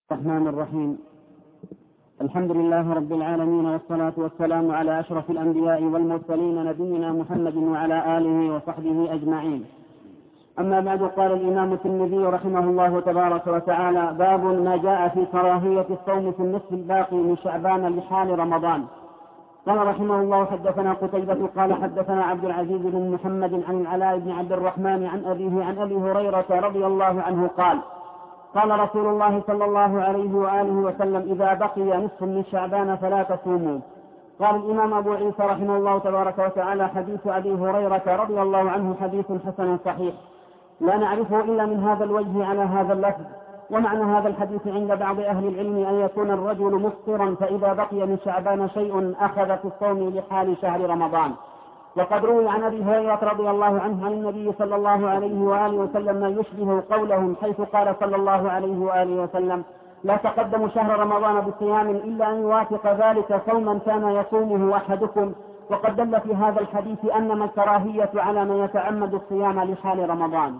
الرحمن الرحيم. الحمد لله رب العالمين، والصلاة والسلام على أشرف الأنبياء والمرسلين نبينا محمد وعلى آله وصحبه أجمعين. أما بعد، قال الإمام الترمذي رحمه الله تبارك وتعالى: باب ما جاء في كراهية الصوم في النصف الباقي من شعبان لحال رمضان. قال رحمه الله: حدثنا قتيبة قال حدثنا عبد العزيز بن محمد عن العلاء بن عبد الرحمن عن أبيه عن أبي هريرة رضي الله عنه قال: قال رسول الله صلى الله عليه وآله وسلم: إذا بقي نصف من شعبان فلا تصوموا. قال الإمام أبو عيسى رحمه الله تبارك وتعالى: حديث أبي هريرة رضي الله عنه حديث حسن صحيح، لا نعرفه إلا من هذا الوجه على هذا اللفظ. ومعنى هذا الحديث عند بعض أهل العلم أن يكون الرجل مفطرا، فإذا بقي من شعبان شيء أخذ في الصوم لحال شهر رمضان. وقد روي عن أبي هريرة رضي الله عنه عن النبي صلى الله عليه وآله وسلم ما يشبه قولهم، حيث قال صلى الله عليه وآله وسلم: لا تقدموا شهر رمضان بصيام إلا أن يوافق ذلك صوما كان يصومه أحدكم. وقد دل في هذا الحديث أنما الكراهية على من يتعمد الصيام لحال رمضان.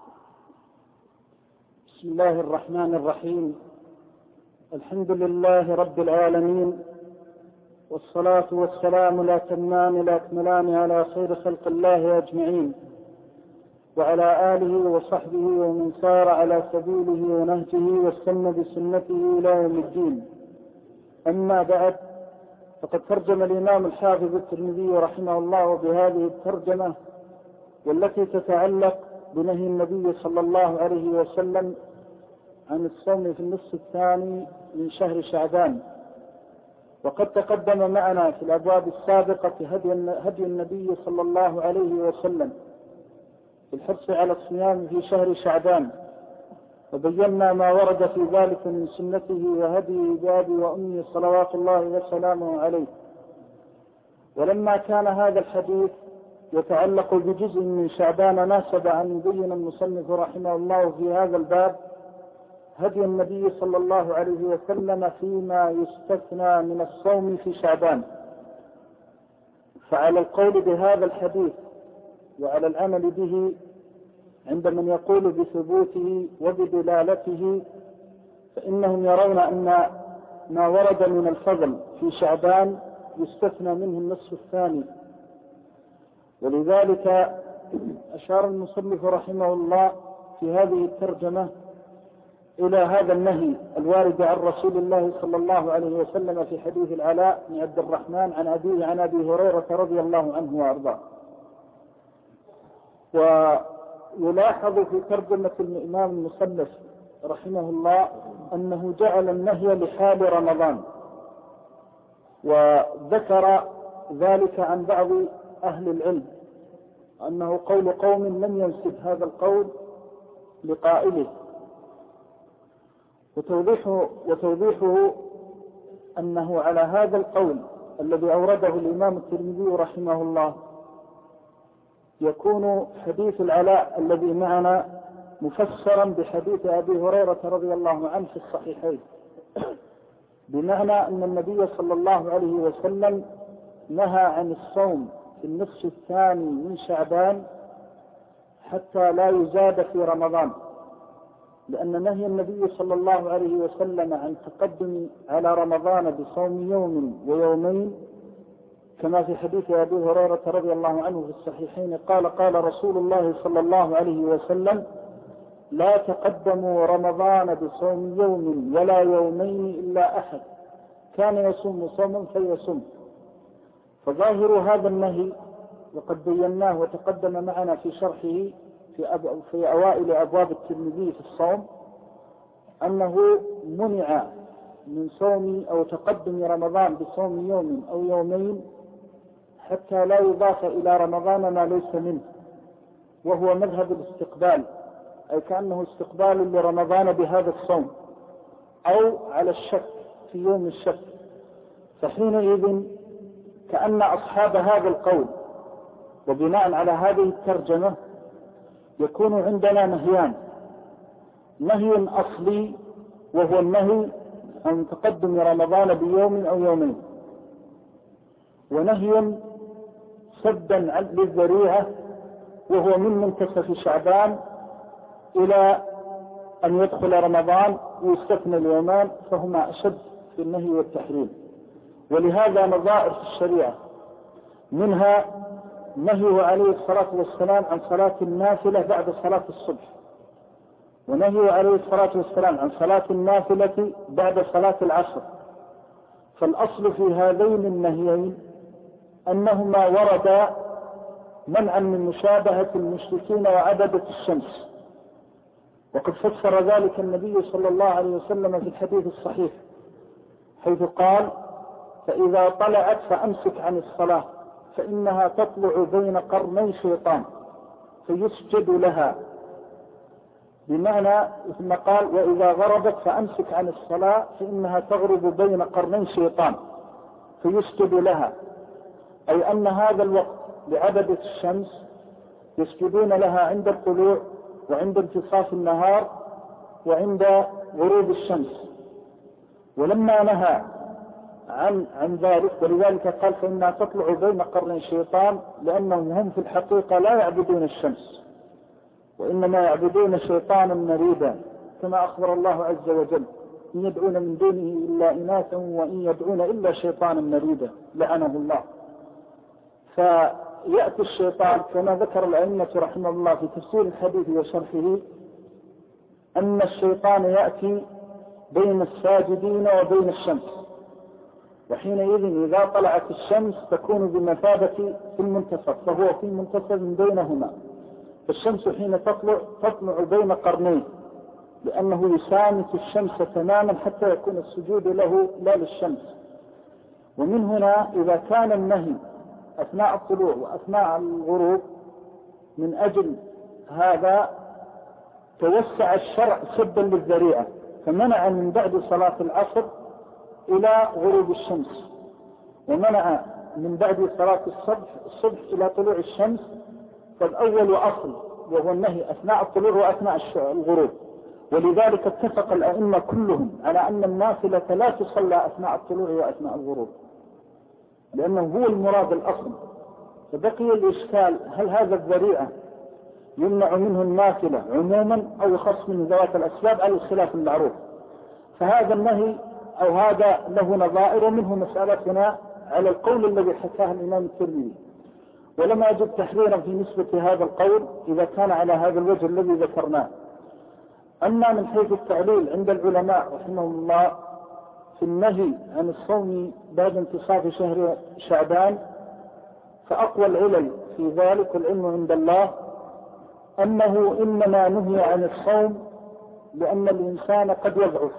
بسم الله الرحمن الرحيم. الحمد لله رب العالمين، والصلاة والسلام الأتمان الأكملان على خير خلق الله أجمعين، وعلى آله وصحبه ومن سار على سبيله ونهجه واستنى بسنته إلى يوم الدين. أما بعد، فقد ترجم الإمام الحافظ الترمذي رحمه الله بهذه الترجمة، والتي تتعلق بنهي النبي صلى الله عليه وسلم عن الصوم في النصف الثاني من شهر شعبان. وقد تقدم معنا في الأبواب السابقة هدي النبي صلى الله عليه وسلم في الحرص على الصيام في شهر شعبان، وبينا ما ورد في ذلك من سنته وهدي بأبي وأمي صلوات الله وسلامه عليه. ولما كان هذا الحديث يتعلق بجزء من شعبان، ناسب أن يبين المصنف رحمه الله في هذا الباب هدي النبي صلى الله عليه وسلم فيما يستثنى من الصوم في شعبان. فعلى القول بهذا الحديث وعلى العمل به عند من يقول بثبوته وبدلالته، فإنهم يرون أن ما ورد من الفضل في شعبان يستثنى منه النصف الثاني. ولذلك أشار المصنف رحمه الله في هذه الترجمة إلى هذا النهي الوارد عن رسول الله صلى الله عليه وسلم في حديث العلاء بن عبد الرحمن عن أبيه عن أبي هريرة رضي الله عنه وأرضاه. ويلاحظ في ترجمة الإمام المصنف رحمه الله أنه جعل النهي لحال رمضان، وذكر ذلك عن بعض أهل العلم أنه قول قوم لم ينسب هذا القول لقائله. وتوضيحه أنه على هذا القول الذي أورده الإمام الترمذي رحمه الله يكون حديث العلاء الذي معنا مفسرا بحديث أبي هريرة رضي الله عنه في الصحيحين، بمعنى أن النبي صلى الله عليه وسلم نهى عن الصوم في النصف الثاني من شعبان حتى لا يزاد في رمضان، لأن نهي النبي صلى الله عليه وسلم عن تقدم على رمضان بصوم يوم ويومين، كما في حديث أبي هريرة رضي الله عنه في الصحيحين قال رسول الله صلى الله عليه وسلم: لا تقدموا رمضان بصوم يوم ولا يومين إلا أحد كان يصوم صوما فيصوم. فظاهر هذا النهي، وقد بيناه وتقدم معنا في شرحه في أوائل أبواب الترمذي في الصوم، أنه منع من صوم أو تقدم رمضان بصوم يوم أو يومين حتى لا يضاف إلى رمضان ما ليس منه، وهو مذهب الاستقبال، أي كأنه استقبال لرمضان بهذا الصوم، أو على الشك في يوم الشك. فحينئذ كأن أصحاب هذا القول وبناء على هذه الترجمة يكون عندنا نهيان: نهي أصلي وهو النهي عن تقدم رمضان بيوم أو يومين، ونهي سدا للذريعة وهو من منتصف شعبان إلى أن يدخل رمضان ويستثنى اليومان فهما أشد في النهي والتحريم. ولهذا نظائر في الشريعة، منها نهيه عليه الصلاة والسلام عن صلاة النافلة بعد صلاة الصبح، ونهيه عليه الصلاة والسلام عن صلاة النافلة بعد صلاة العصر. فالأصل في هذين النهيين أنهما وردا منعا من مشابهة المشركين وعبدة الشمس، وقد فسر ذلك النبي صلى الله عليه وسلم في الحديث الصحيح حيث قال: فإذا طلعت فأمسك عن الصلاة فإنها تطلع بين قرني شيطان فيسجد لها، بمعنى ثم قال: وإذا غربت فأمسك عن الصلاة فإنها تغرب بين قرني شيطان فيسجد لها، أي أن هذا الوقت لعبدة الشمس يسجدون لها عند الطلوع وعند انتصاف النهار وعند غروب الشمس. ولما نهى عن ذلك، ولذلك قال: فإنها تطلع بين قرني الشيطان، لأنهم هم في الحقيقة لا يعبدون الشمس وإنما يعبدون شيطانا مريدا، كما أخبر الله عز وجل: إن يدعون من دونه إلا إناثا وإن يدعون إلا شيطانا مريدا لعنه الله. فيأتي الشيطان كما ذكر الأئمة رحمه الله في تفسير الحديث وشرحه أن الشيطان يأتي بين الساجدين وبين الشمس، وحينئذ إذا طلعت الشمس تكون بمثابة في المنتصف، فهو في منتصف بينهما. فالشمس حين تطلع بين قرنين، لأنه يسامس الشمس تماما حتى يكون السجود له لا للشمس. ومن هنا إذا كان النهي أثناء الطلوع وأثناء الغروب، من أجل هذا توسع الشرع سدا للذريعة، فمنع من بعد صلاة العصر إلى غروب الشمس، ومنع من بعد صلاة الصبح إلى طلوع الشمس. فالأول أصل وهو النهي أثناء الطلوع وأثناء الغروب، ولذلك اتفق الأئمة كلهم على أن النافلة لا تصلى أثناء الطلوع وأثناء الغروب، لأنه هو المراد الأصل. فبقي الإشكال: هل هذا الذريعة يمنع منه النافلة عموما أو يخص من ذوات الأسباب على الخلاف المعروف؟ فهذا النهي أو هذا له نظائر، ومنه مسألتنا على القول الذي حكاه الإمام الترمذي، ولم أجد تحريرا في نسبة هذا القول إذا كان على هذا الوجه الذي ذكرناه. أما من حيث التعليل عند العلماء رحمهم الله في النهي عن الصوم بعد انتصاف شهر شعبان، فأقوى العلل في ذلك والعلم عند الله أنه إنما نهي عن الصوم لأن الإنسان قد يضعف،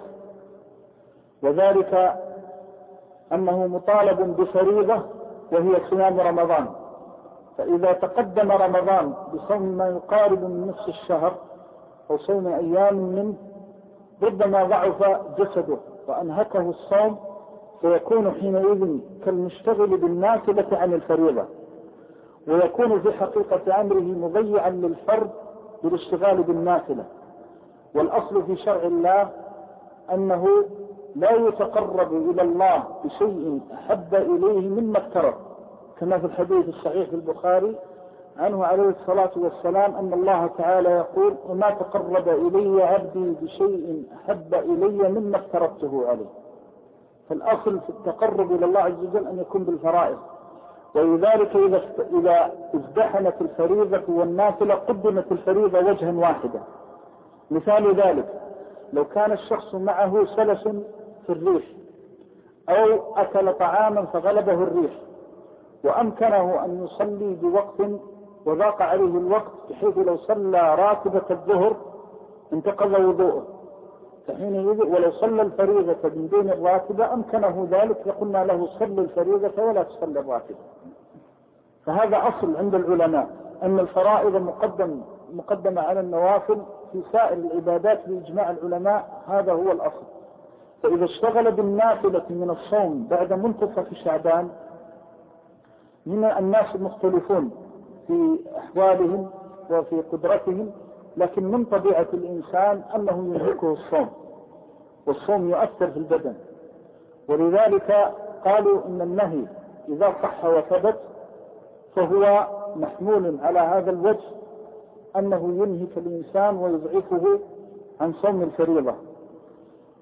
وذلك أنه مطالب بفريضة وهي صيام رمضان، فإذا تقدم رمضان بصوم ما يقارب من نصف الشهر أو صوم أيام منه ربما ضعف جسده وأنهكه الصوم، فيكون حينئذ كالمشتغل بالنافلة عن الفريضة، ويكون في حقيقة أمره مضيعا للفرد بالاشتغال بالنافلة. والأصل في شرع الله أنه لا يتقرب إلى الله بشيء أحب إليه مما اقترب، كما في الحديث الصحيح في البخاري عنه عليه الصلاة والسلام أن الله تعالى يقول: وما تقرب إلي عبدي بشيء أحب إلي مما افترضته عليه. فالأصل في التقرب إلى الله عز وجل أن يكون بالفرائض، ولذلك إذا ازدحمت الفريضة والنافلة قدمت الفريضة وجها واحدا. مثال ذلك: لو كان الشخص معه سلس في الريح أو أكل طعاما فغلبه الريح وأمكنه أن يصلي بوقت وضاق عليه الوقت بحيث لو صلى راتبة الظهر انتقض وضوءه، فحينئذ ولو صلى الفريضة من دون الراتبة أمكنه ذلك، فقلنا له: صل الفريضة ولا تصلي الراتبة. فهذا أصل عند العلماء أن الفرائض مقدمة على النوافل في سائر العبادات بإجماع العلماء، هذا هو الأصل. فإذا اشتغل بالنافلة من الصوم بعد منتصف شعبان، من الناس مختلفون في أحوالهم وفي قدرتهم، لكن من طبيعة الإنسان أنه ينهكه الصوم، والصوم يؤثر في البدن، ولذلك قالوا إن النهي إذا صح وثبت فهو محمول على هذا الوجه أنه ينهك الإنسان ويضعفه عن صوم الفريضة.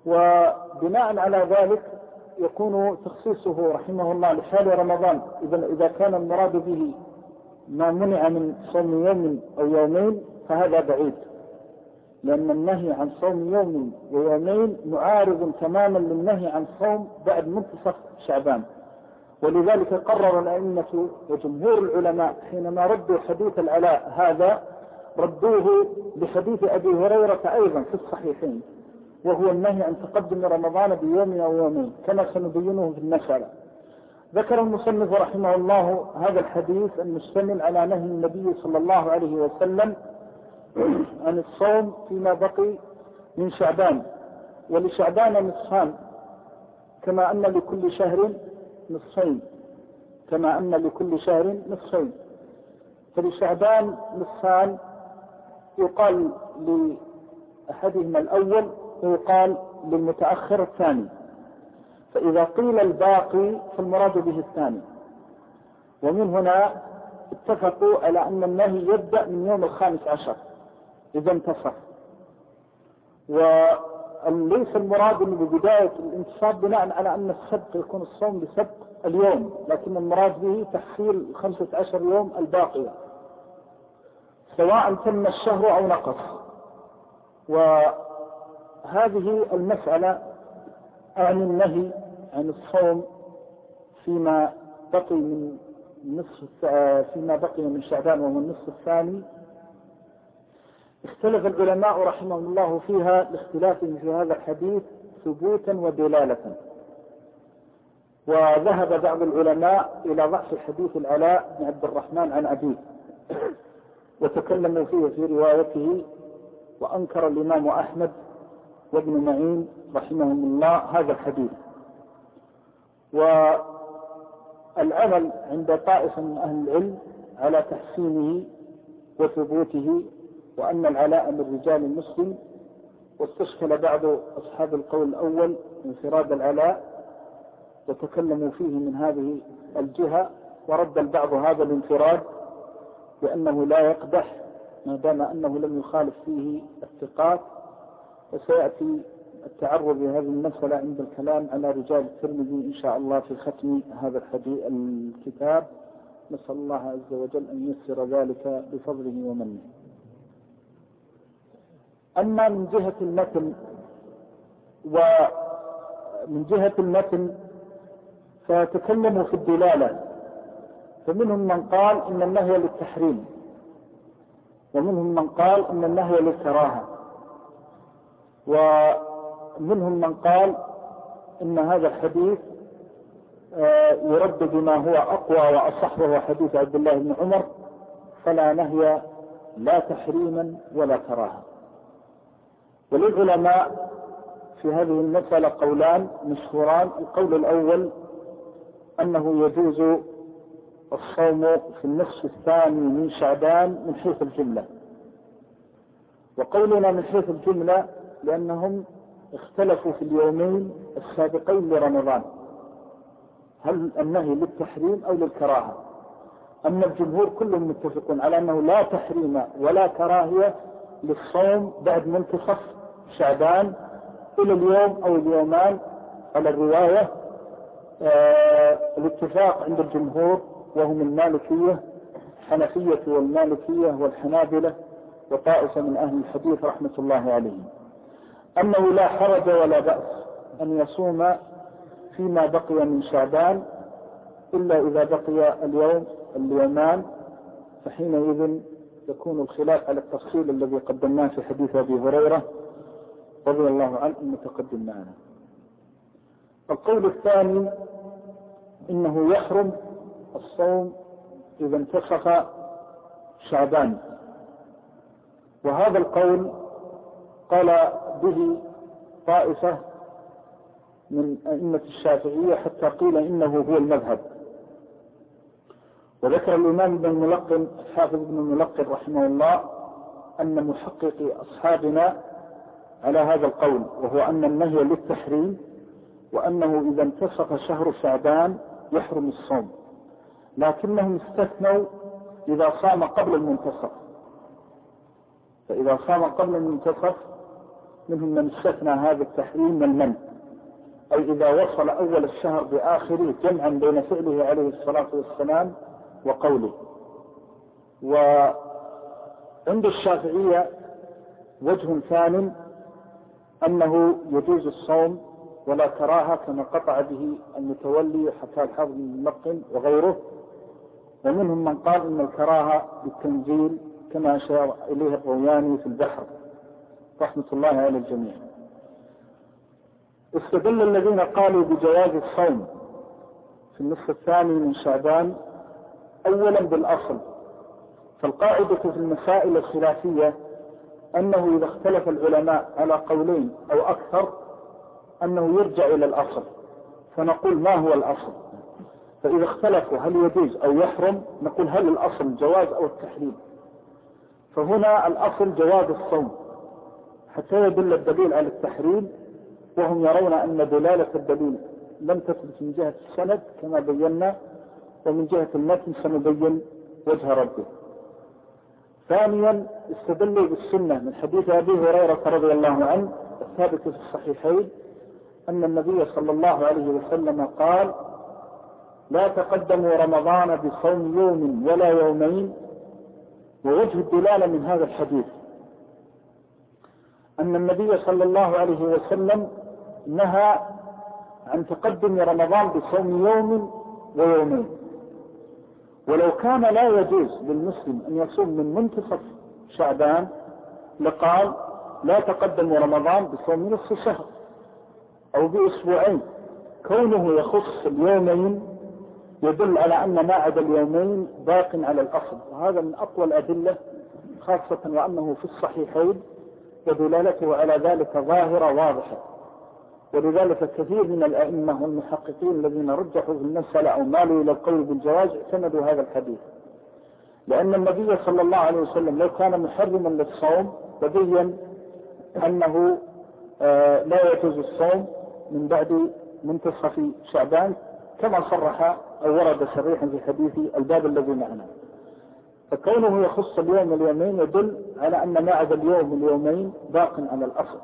وبناء على ذلك يكون تخصيصه رحمه الله لحال رمضان إذا كان المراد به ما منع من صوم يوم أو يومين فهذا بعيد، لأن النهي عن صوم يوم ويومين معارض تماما للنهي عن صوم بعد منتصف شعبان. ولذلك قرر الأئمة وجمهور العلماء حينما ردوا حديث العلاء هذا ردوه بحديث أبي هريرة أيضا في الصحيحين، وهو النهي عن تقدم رمضان بيوم أو يومين كما سنبينه في المسألة. ذكر المصنف رحمه الله هذا الحديث المشتمل على نهي النبي صلى الله عليه وسلم عن الصوم فيما بقي من شعبان، ولشعبان نصفان كما أن لكل شهر نصفين، فلشعبان نصفان يقال لأحدهما الأول ويقال للمتأخر الثاني، فإذا قيل الباقي فالمراد به الثاني. ومن هنا اتفقوا على أن النهي يبدأ من يوم 15 إذا انتصف، وليس المراد ببداية الانتصاف بناء على أن السبق يكون الصوم بسبق اليوم، لكن المراد به تخير 15 يوم الباقية سواء تم الشهر أو نقص. وهذه المسألة عن النهي عن الصوم فيما بقي من شعبان وهو النصف الثاني اختلف العلماء رحمهم الله فيها لاختلافهم في هذا الحديث ثبوتا ودلالة. وذهب بعض العلماء إلى ضعف الحديث العلاء بن عبد الرحمن عن أبيه وتكلموا فيه في روايته، وأنكر الإمام أحمد وابن معين رحمهم الله هذا الحديث. والعمل عند طائفة من أهل العلم على تحسينه وثبوته، وأن العلاء من رجال المسلم، واستشكل بعض أصحاب القول الأول انفراد العلاء وتكلموا فيه من هذه الجهة، ورد البعض هذا الانفراد بأنه لا يقدح ما دام أنه لم يخالف فيه الثقات. وسيأتي التعرض لهذه المسألة عند الكلام على رجال الترمذي إن شاء الله في ختم هذا الكتاب. نسأل الله عز وجل أن ييسر ذلك بفضله ومنه. أما من جهة المتن فتكلموا في الدلالة، فمنهم من قال إن النهي للتحريم، ومنهم من قال إن النهي للكراهة، ومنهم من قال إن هذا الحديث يرد بما هو أقوى وأصح وهو حديث عبد الله بن عمر، فلا نهي لا تحريما ولا كراهة. وللعلماء في هذه المسألة قولان مشهوران. القول الأول أنه يجوز الصوم في النصف الثاني من شعبان من حيث الجملة، وقولنا من حيث الجملة لأنهم اختلفوا في اليومين السابقين لرمضان هل النهي للتحريم أو للكراهة. أما الجمهور كلهم متفقون على أنه لا تحريم ولا كراهية للصوم بعد منتصف شعبان إلى اليوم أو اليومان على الرواية. الاتفاق عند الجمهور وهم المالكية، الحنفية والمالكية والحنابلة وطائفة من أهل الحديث رحمة الله عليهم، أنه لا حرج ولا بأس أن يصوم فيما بقي من شعبان إلا إذا بقي اليومان، فحينئذ يكون الخلاف على التفصيل الذي قدمناه في حديث أبي هريرة رضي الله عنه المتقدم معنا. القول الثاني إنه يحرم الصوم إذا انتصف شعبان، وهذا القول قال به طائفة من أئمة الشافعية حتى قيل إنه هو المذهب. وذكر الإمام ابن الملقن الحافظ ابن الملقن رحمه الله أن محقق أصحابنا على هذا القول، وهو أن النهي للتحريم، وأنه إذا انتصف شهر شعبان يحرم الصوم، لكنهم استثنوا إذا صام قبل المنتصف. فإذا صام قبل المنتصف منهم من استثنى هذا التحريم من المنع، أي إذا وصل أول الشهر بآخره جمعا بين فعله عليه الصلاة والسلام وقوله. وعند الشافعية وجه ثاني أنه يجوز الصوم ولا كراهة كما قطع به المتولي وحكى الحافظ بن الملقن وغيره، ومنهم من قال إن الكراهة بالتنزيل كما أشار إليه الروياني في البحر رحمة الله على الجميع. استدل الذين قالوا بجواز الصوم في النصف الثاني من شعبان أولا بالأصل، فالقاعدة في المسائل الخلافية أنه إذا اختلف العلماء على قولين أو أكثر أنه يرجع إلى الأصل، فنقول ما هو الأصل؟ فإذا اختلفوا هل يجوز أو يحرم نقول هل الأصل الجواز أو التحريم؟ فهنا الأصل جواز الصوم حتى يدل الدليل على التحريم، وهم يرون أن دلالة الدليل لم تثبت من جهة السند كما بينا، ومن جهة المتن سنبين وجه رده. ثانيا استدلوا بالسنة من حديث أبي هريرة رضي الله عنه الثابت في الصحيحين أن النبي صلى الله عليه وسلم قال: لا تقدموا رمضان بصوم يوم ولا يومين. ووجه الدلالة من هذا الحديث أن النبي صلى الله عليه وسلم نهى عن تقدم رمضان بصوم يوم ويومين، ولو كان لا يجوز للمسلم أن يصوم من منتصف شعبان لقال: لا تقدم رمضان بصوم نصف شهر أو بأسبوعين. كونه يخص اليومين يدل على أن ما عدا اليومين باق على الأصل، وهذا من أقوى الأدلة، خاصة وأنه في الصحيحين ودلالته على ذلك ظاهرة واضحة. ولذلك كثير من الأئمة والمحققين الذين رجحوا في المسألة أو مالوا إلى القول بالجواز اعتمدوا هذا الحديث، لأن النبي صلى الله عليه وسلم لو كان محرما للصوم تبين أنه لا يجوز الصوم من بعد منتصف شعبان كما صرح أو ورد صريحا في حديث الباب الذي معنا. فكونه يخص اليوم واليومين يدل على أن ما عدا اليوم واليومين باق على الأصل.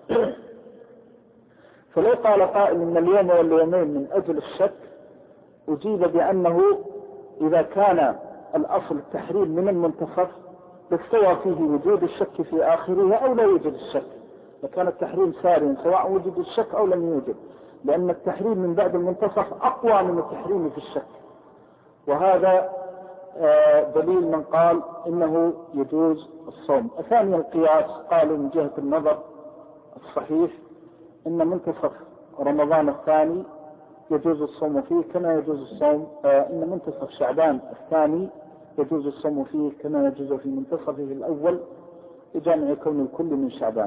فلو قال قائل إن اليوم واليومين من أجل الشك أجيب بأنه إذا كان الأصل التحريم من المنتصف لاستوى فيه وجود الشك في آخره أو لا يوجد الشك، فكان التحريم ساريا سواء وجد الشك أو لم يوجد، لأن التحريم من بعد المنتصف أقوى من التحريم في الشك. وهذا دليل من قال إنه يجوز الصوم. ثانيا القياس، قالوا من جهة النظر الصحيح إن منتصف رمضان الثاني يجوز الصوم فيه كما يجوز الصوم إن منتصف شعبان الثاني يجوز الصوم فيه كما يجوز في منتصفه الأول لجامع كون الكل من شعبان.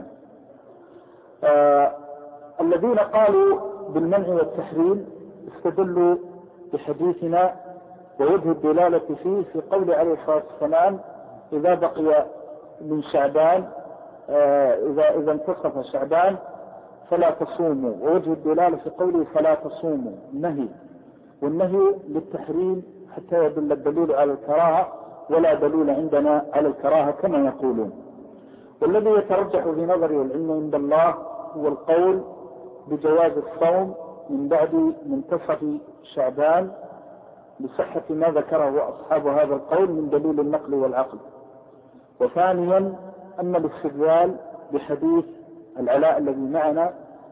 الذين قالوا بالمنع والتحريم استدلوا بحديثنا ووجه الدلالة فيه في قول عليه الصلاة والسلام: إذا بقي من شعبان إذا انتصف شعبان فلا تصوموا. ووجه الدلالة في قوله فلا تصوموا النهي، والنهي للتحريم حتى يدل الدليل على الكراهة، ولا دليل عندنا على الكراهة كما يقولون. والذي يترجح في نظري والعلم عند الله هو القول بجواز الصوم من بعد منتصف شعبان لصحة ما ذكره أصحاب هذا القول من دليل النقل والعقل. وثانيا أما الاستدلال بحديث العلاء الذي معنا،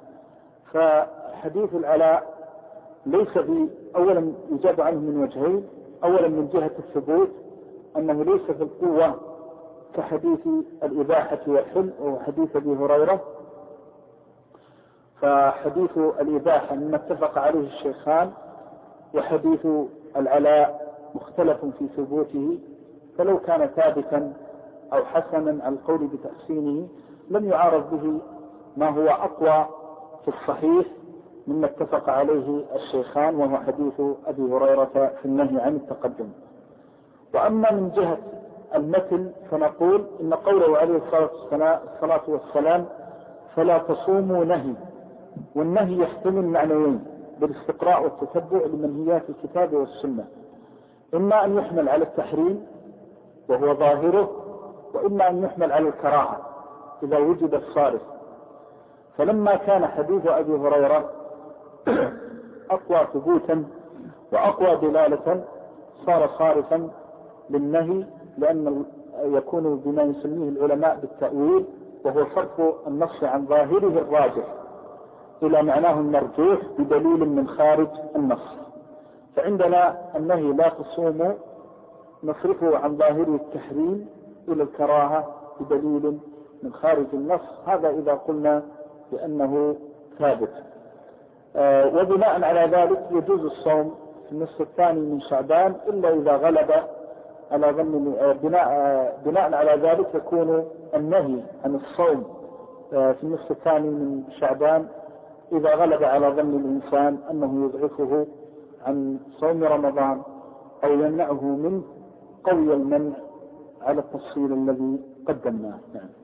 فحديث العلاء ليس أولا يجاب عنه من وجهين: أولا من جهة الثبوت أنه ليس في القوة كحديث الإباحة والحل وهو حديث أبي هريرة، فحديث الإباحة مما اتفق عليه الشيخان، وحديث العلاء مختلف في ثبوته، فلو كان ثابتا أو حسنا على القول بتحسينه لم يعارض به ما هو أقوى في الصحيح مما اتفق عليه الشيخان وهو حديث أبي هريرة في النهي عن التقدم. وأما من جهة المثل فنقول إن قوله عليه الصلاة والسلام فلا تصوموا نهي، والنهي يحتمل معنيين بالاستقراء والتتبع لمنهيات الكتاب والسنة: إما أن يحمل على التحريم وهو ظاهره، وإما أن يحمل على الكراهة إذا وجد الصارف. فلما كان حديث أبي هريرة أقوى ثبوتا وأقوى دلالة صار صارفا للنهي، لأن يكون بما يسميه العلماء بالتأويل، وهو صرف النص عن ظاهره الراجح إلى معناه المرجوح بدليل من خارج النص. فعندنا النهي لا تصوموا نصرفه عن ظاهره التحريم إلى الكراهة بدليل من خارج النص، هذا إذا قلنا بأنه ثابت. وبناء على ذلك يجوز الصوم في النصف الثاني من شعبان إلا إذا غلب على ظن بناء على ذلك يكون النهي عن الصوم في النصف الثاني من شعبان إذا غلب على ظن الإنسان أنه يضعفه عن صوم رمضان أو يمنعه منه قوي المنع على التفصيل الذي قدمناه.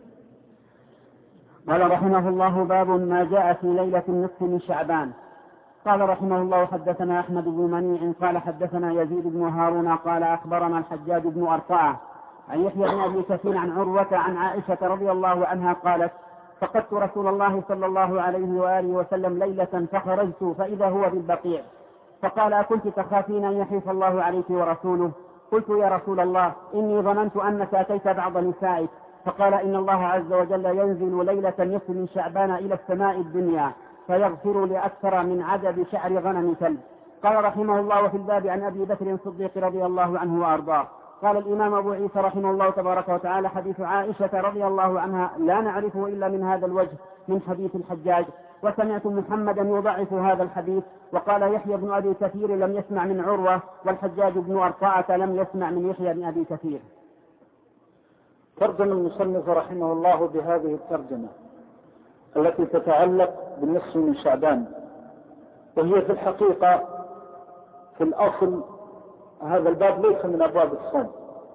قال رحمه الله: باب ما جاء في ليلة النصف من شعبان. قال رحمه الله: حدثنا أحمد بن منيع قال حدثنا يزيد بن هارون قال أخبرنا الحجاج بن أرطاة عن يحيى بن أبي كثير عن عروة عن عائشة رضي الله عنها قالت: فقدت رسول الله صلى الله عليه وآله وسلم ليلة فخرجت فإذا هو بالبقيع، فقال: أكنت تخافين أن يحيف الله عليك ورسوله؟ قلت: يا رسول الله إني ظننت أنك أتيت بعض نسائك. فقال: إن الله عز وجل ينزل ليلة النصف من شعبان إلى السماء الدنيا فيغفر لأكثر من عدد شعر غنم كلب. قال رحمه الله: وفي الباب عن أبي بكر الصديق رضي الله عنه وأرضاه. قال الإمام أبو عيسى رحمه الله تبارك وتعالى: حديث عائشة رضي الله عنها لا نعرفه إلا من هذا الوجه من حديث الحجاج، وسمعت محمدا يضعف هذا الحديث. وقال يحيى بن أبي كثير لم يسمع من عروة، والحجاج بن أرطاة لم يسمع من يحيى بن أبي كثير. ترجم المصنف رحمه الله بهذه الترجمة التي تتعلق بالنصف من شعبان، وهي في الحقيقة في الأصل هذا الباب ليس من أبواب الصوم،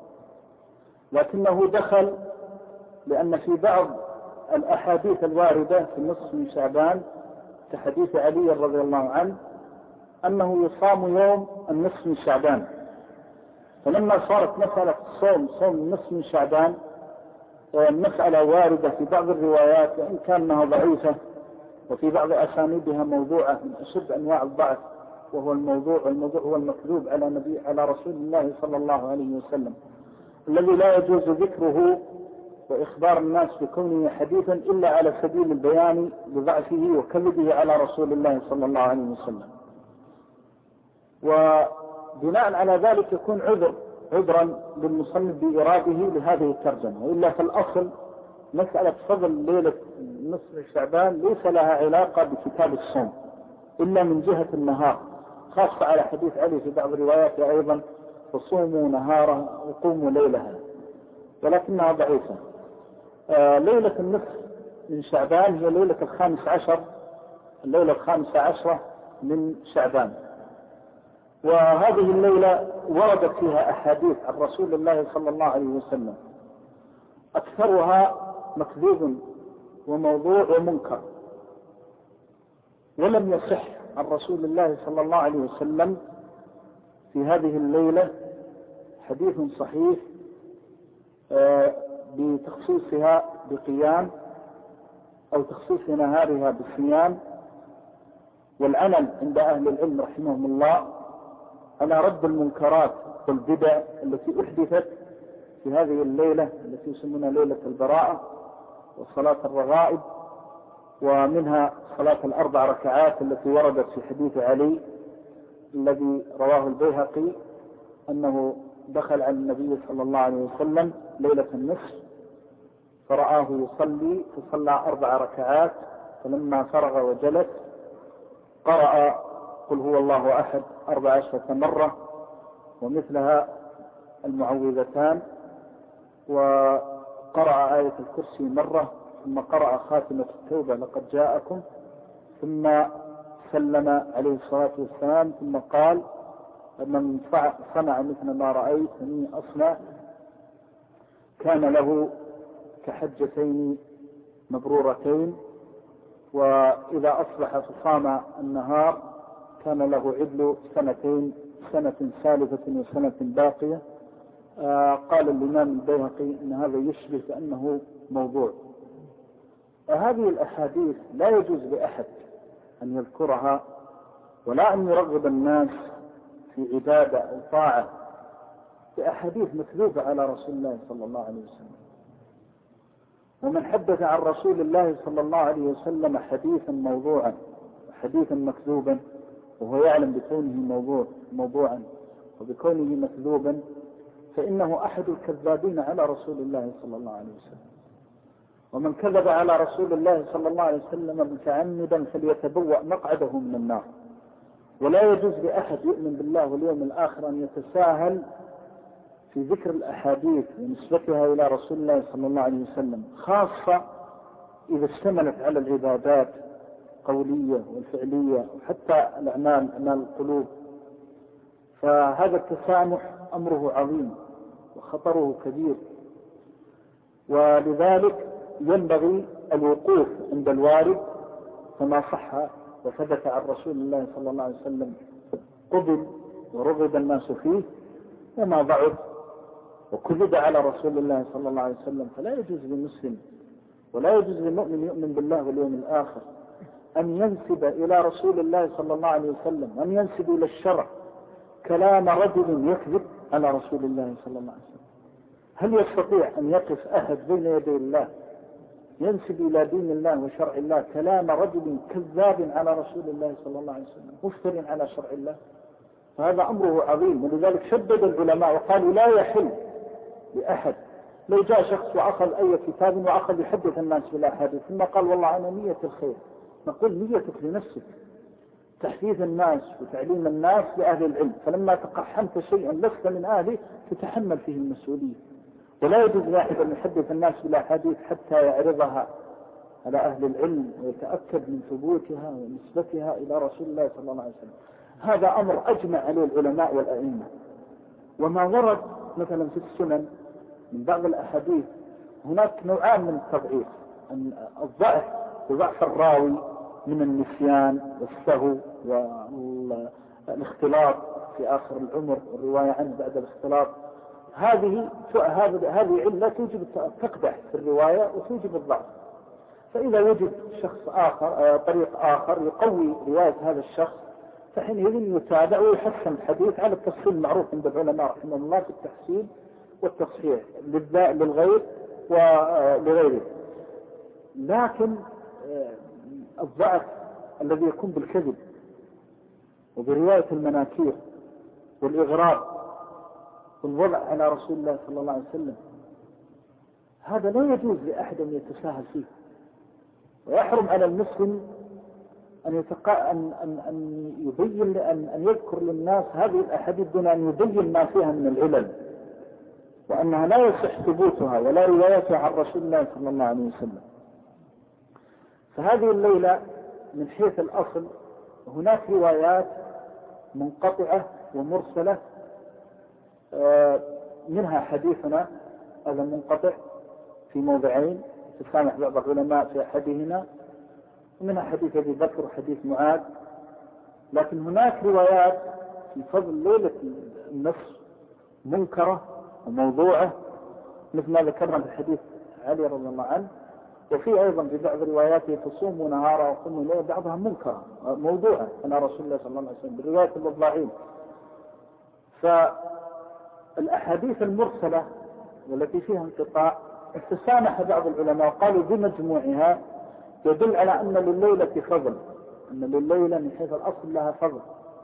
لكنه دخل لأن في بعض الأحاديث الواردة في النصف من شعبان كحديث علي رضي الله عنه أنه يصام يوم النصف من شعبان. فلما صارت مسألة صوم النصف من شعبان مسألة واردة في بعض الروايات وإن كانها ضعيفة، وفي بعض أسانيدها موضوعة من أشد أنواع الضعف، وهو الموضوع هو المكذوب على رسول الله صلى الله عليه وسلم، الذي لا يجوز ذكره وإخبار الناس بكونه حديثا إلا على سبيل البيان لضعفه وكذبه على رسول الله صلى الله عليه وسلم. وبناء على ذلك يكون عذرا للمصنف بإراده لهذه الترجمة، وإلا في الأصل مسألة فضل ليلة نصف شعبان ليس لها علاقة بكتاب الصوم إلا من جهة النهار، خاصة على حديث علي في بعض الروايات أيضا: فصوموا نهارها وقوموا ليلها، ولكنها ضعيفة. ليلة النصف من شعبان هي ليلة الليلة 15 من شعبان، وهذه الليلة وردت فيها أحاديث عن رسول الله صلى الله عليه وسلم أكثرها مكذوب وموضوع ومنكر، ولم يصح عن رسول الله صلى الله عليه وسلم في هذه الليلة حديث صحيح بتخصيصها بقيام أو تخصيص نهارها بالصيام. والعمل عند أهل العلم رحمهم الله على رد المنكرات والبدع التي أحدثت في هذه الليلة التي يسمونها ليلة البراءة وصلاة الرغائب، ومنها صلاة الأربع ركعات التي وردت في حديث علي الذي رواه البيهقي أنه دخل على النبي صلى الله عليه وسلم ليلة النصف فرآه يصلي فصلى 4 ركعات، فلما فرغ وجلس قرأ قل هو الله أحد 14 مرة ومثلها المعوذتان، وقرأ آية الكرسي مرة، ثم قرأ خاتمة التوبة لقد جاءكم، ثم سلم عليه الصلاة والسلام، ثم قال: من صنع مثل ما رأيت فإني أصنع كان له كحجتين مبرورتين، وإذا أصبح فصام النهار كان له عدل سنة ثالثة وسنة باقية. قال الإمام البيهقي إن هذا يشبه كأنه موضوع، وهذه الأحاديث لا يجوز لأحد أن يذكرها ولا أن يرغب الناس في عبادة أو طاعة بأحاديث مكذوبة على رسول الله صلى الله عليه وسلم. ومن حدث عن رسول الله صلى الله عليه وسلم حديثا موضوعا حديثا مكذوبا وهو يعلم بكونه موضوعا وبكونه مكذوبا فإنه أحد الكذابين على رسول الله صلى الله عليه وسلم. ومن كذب على رسول الله صلى الله عليه وسلم متعمدا فليتبوأ مقعده من النار. ولا يجوز لأحد يؤمن بالله واليوم الآخر أن يتساهل في ذكر الأحاديث ونسبتها إلى رسول الله صلى الله عليه وسلم، خاصة إذا اشتملت على العبادات القولية والفعلية وحتى الأعمال القلوب. فهذا التسامح أمره عظيم وخطره كبير، ولذلك ينبغي الوقوف عند الوارد كما صح وثبت عن رسول الله صلى الله عليه وسلم قبل ورغب الناس فيه، وما ضعف وكذب على رسول الله صلى الله عليه وسلم فلا يجوز للمسلم ولا يجوز للمؤمن يؤمن بالله واليوم الآخر أن ينسب إلى رسول الله صلى الله عليه وسلم وأن ينسب إلى الشرع كلام رجل يكذب على رسول الله صلى الله عليه وسلم. هل يستطيع أن يقف أحد بين يدي الله ينسب إلى دين الله وشرع الله كلام رجل كذاب على رسول الله صلى الله عليه وسلم مفتر على شرع الله؟ فهذا أمره عظيم. ولذلك شدد العلماء وقالوا لا يحل لأحد لو جاء شخص وأخذ أي كتاب وأخذ يحدث الناس بالأحاديث ثم قال والله أنا نية الخير، نقول نيتك لنفسك تحديث الناس وتعليم الناس لأهل العلم، فلما تقحمت شيئا لست من أهله تتحمل فيه المسؤولية. ولا يجوز لاحد أن يحدث الناس بالأحاديث حتى يعرضها على أهل العلم ويتأكد من ثبوتها ونسبتها إلى رسول الله صلى الله عليه وسلم. هذا أمر أجمع عليه العلماء والأئمة. وما ورد مثلا في السنن من بعض الأحاديث هناك نوعان من التضعيف، الضعف وضعف الراوي من النسيان والسهو والاختلاط في آخر العمر والرواية عنه بعد الاختلاط. هذه علة توجب تقدح في الرواية وتوجب الضعف. فإذا وجد شخص آخر طريق آخر يقوي رواية هذا الشخص فحينئذ يتابع ويحسن الحديث على التفصيل المعروف عند العلماء رحمه الله في التحسين والتصحيح للغير ولغيره. لكن الضعف الذي يكون بالكذب وبرواية المناكير والإغراب والوضع على رسول الله صلى الله عليه وسلم هذا لا يجوز لأحد أن يتساهل فيه. ويحرم على المسلم أن يبين أن يذكر للناس هذه الأحاديث دون أن يبين ما فيها من العلل وأنها لا يصح ثبوتها ولا روايتها عن رسول الله صلى الله عليه وسلم. فهذه الليلة من حيث الأصل هناك روايات منقطعة ومرسلة، منها حديثنا هذا منقطع في موضعين تسامح بعض العلماء في أحدهما، ومنها حديث أبي بكر وحديث معاذ. لكن هناك روايات في فضل ليلة النصر منكرة وموضوعة مثل ما ذكرنا في حديث علي رضي الله عنه، وفي أيضا في بعض رواياته تصوم نهارا وقم ليلة بعضها منكرة موضوعة أنا رسول الله صلى الله عليه وسلم برواية الضعيف. فالأحاديث المرسلة والتي فيها انقطاع تسامح بعض العلماء وقالوا بمجموعها يدل على أن لليلة فضل، أن لليلة من حيث الأصل لها فضل.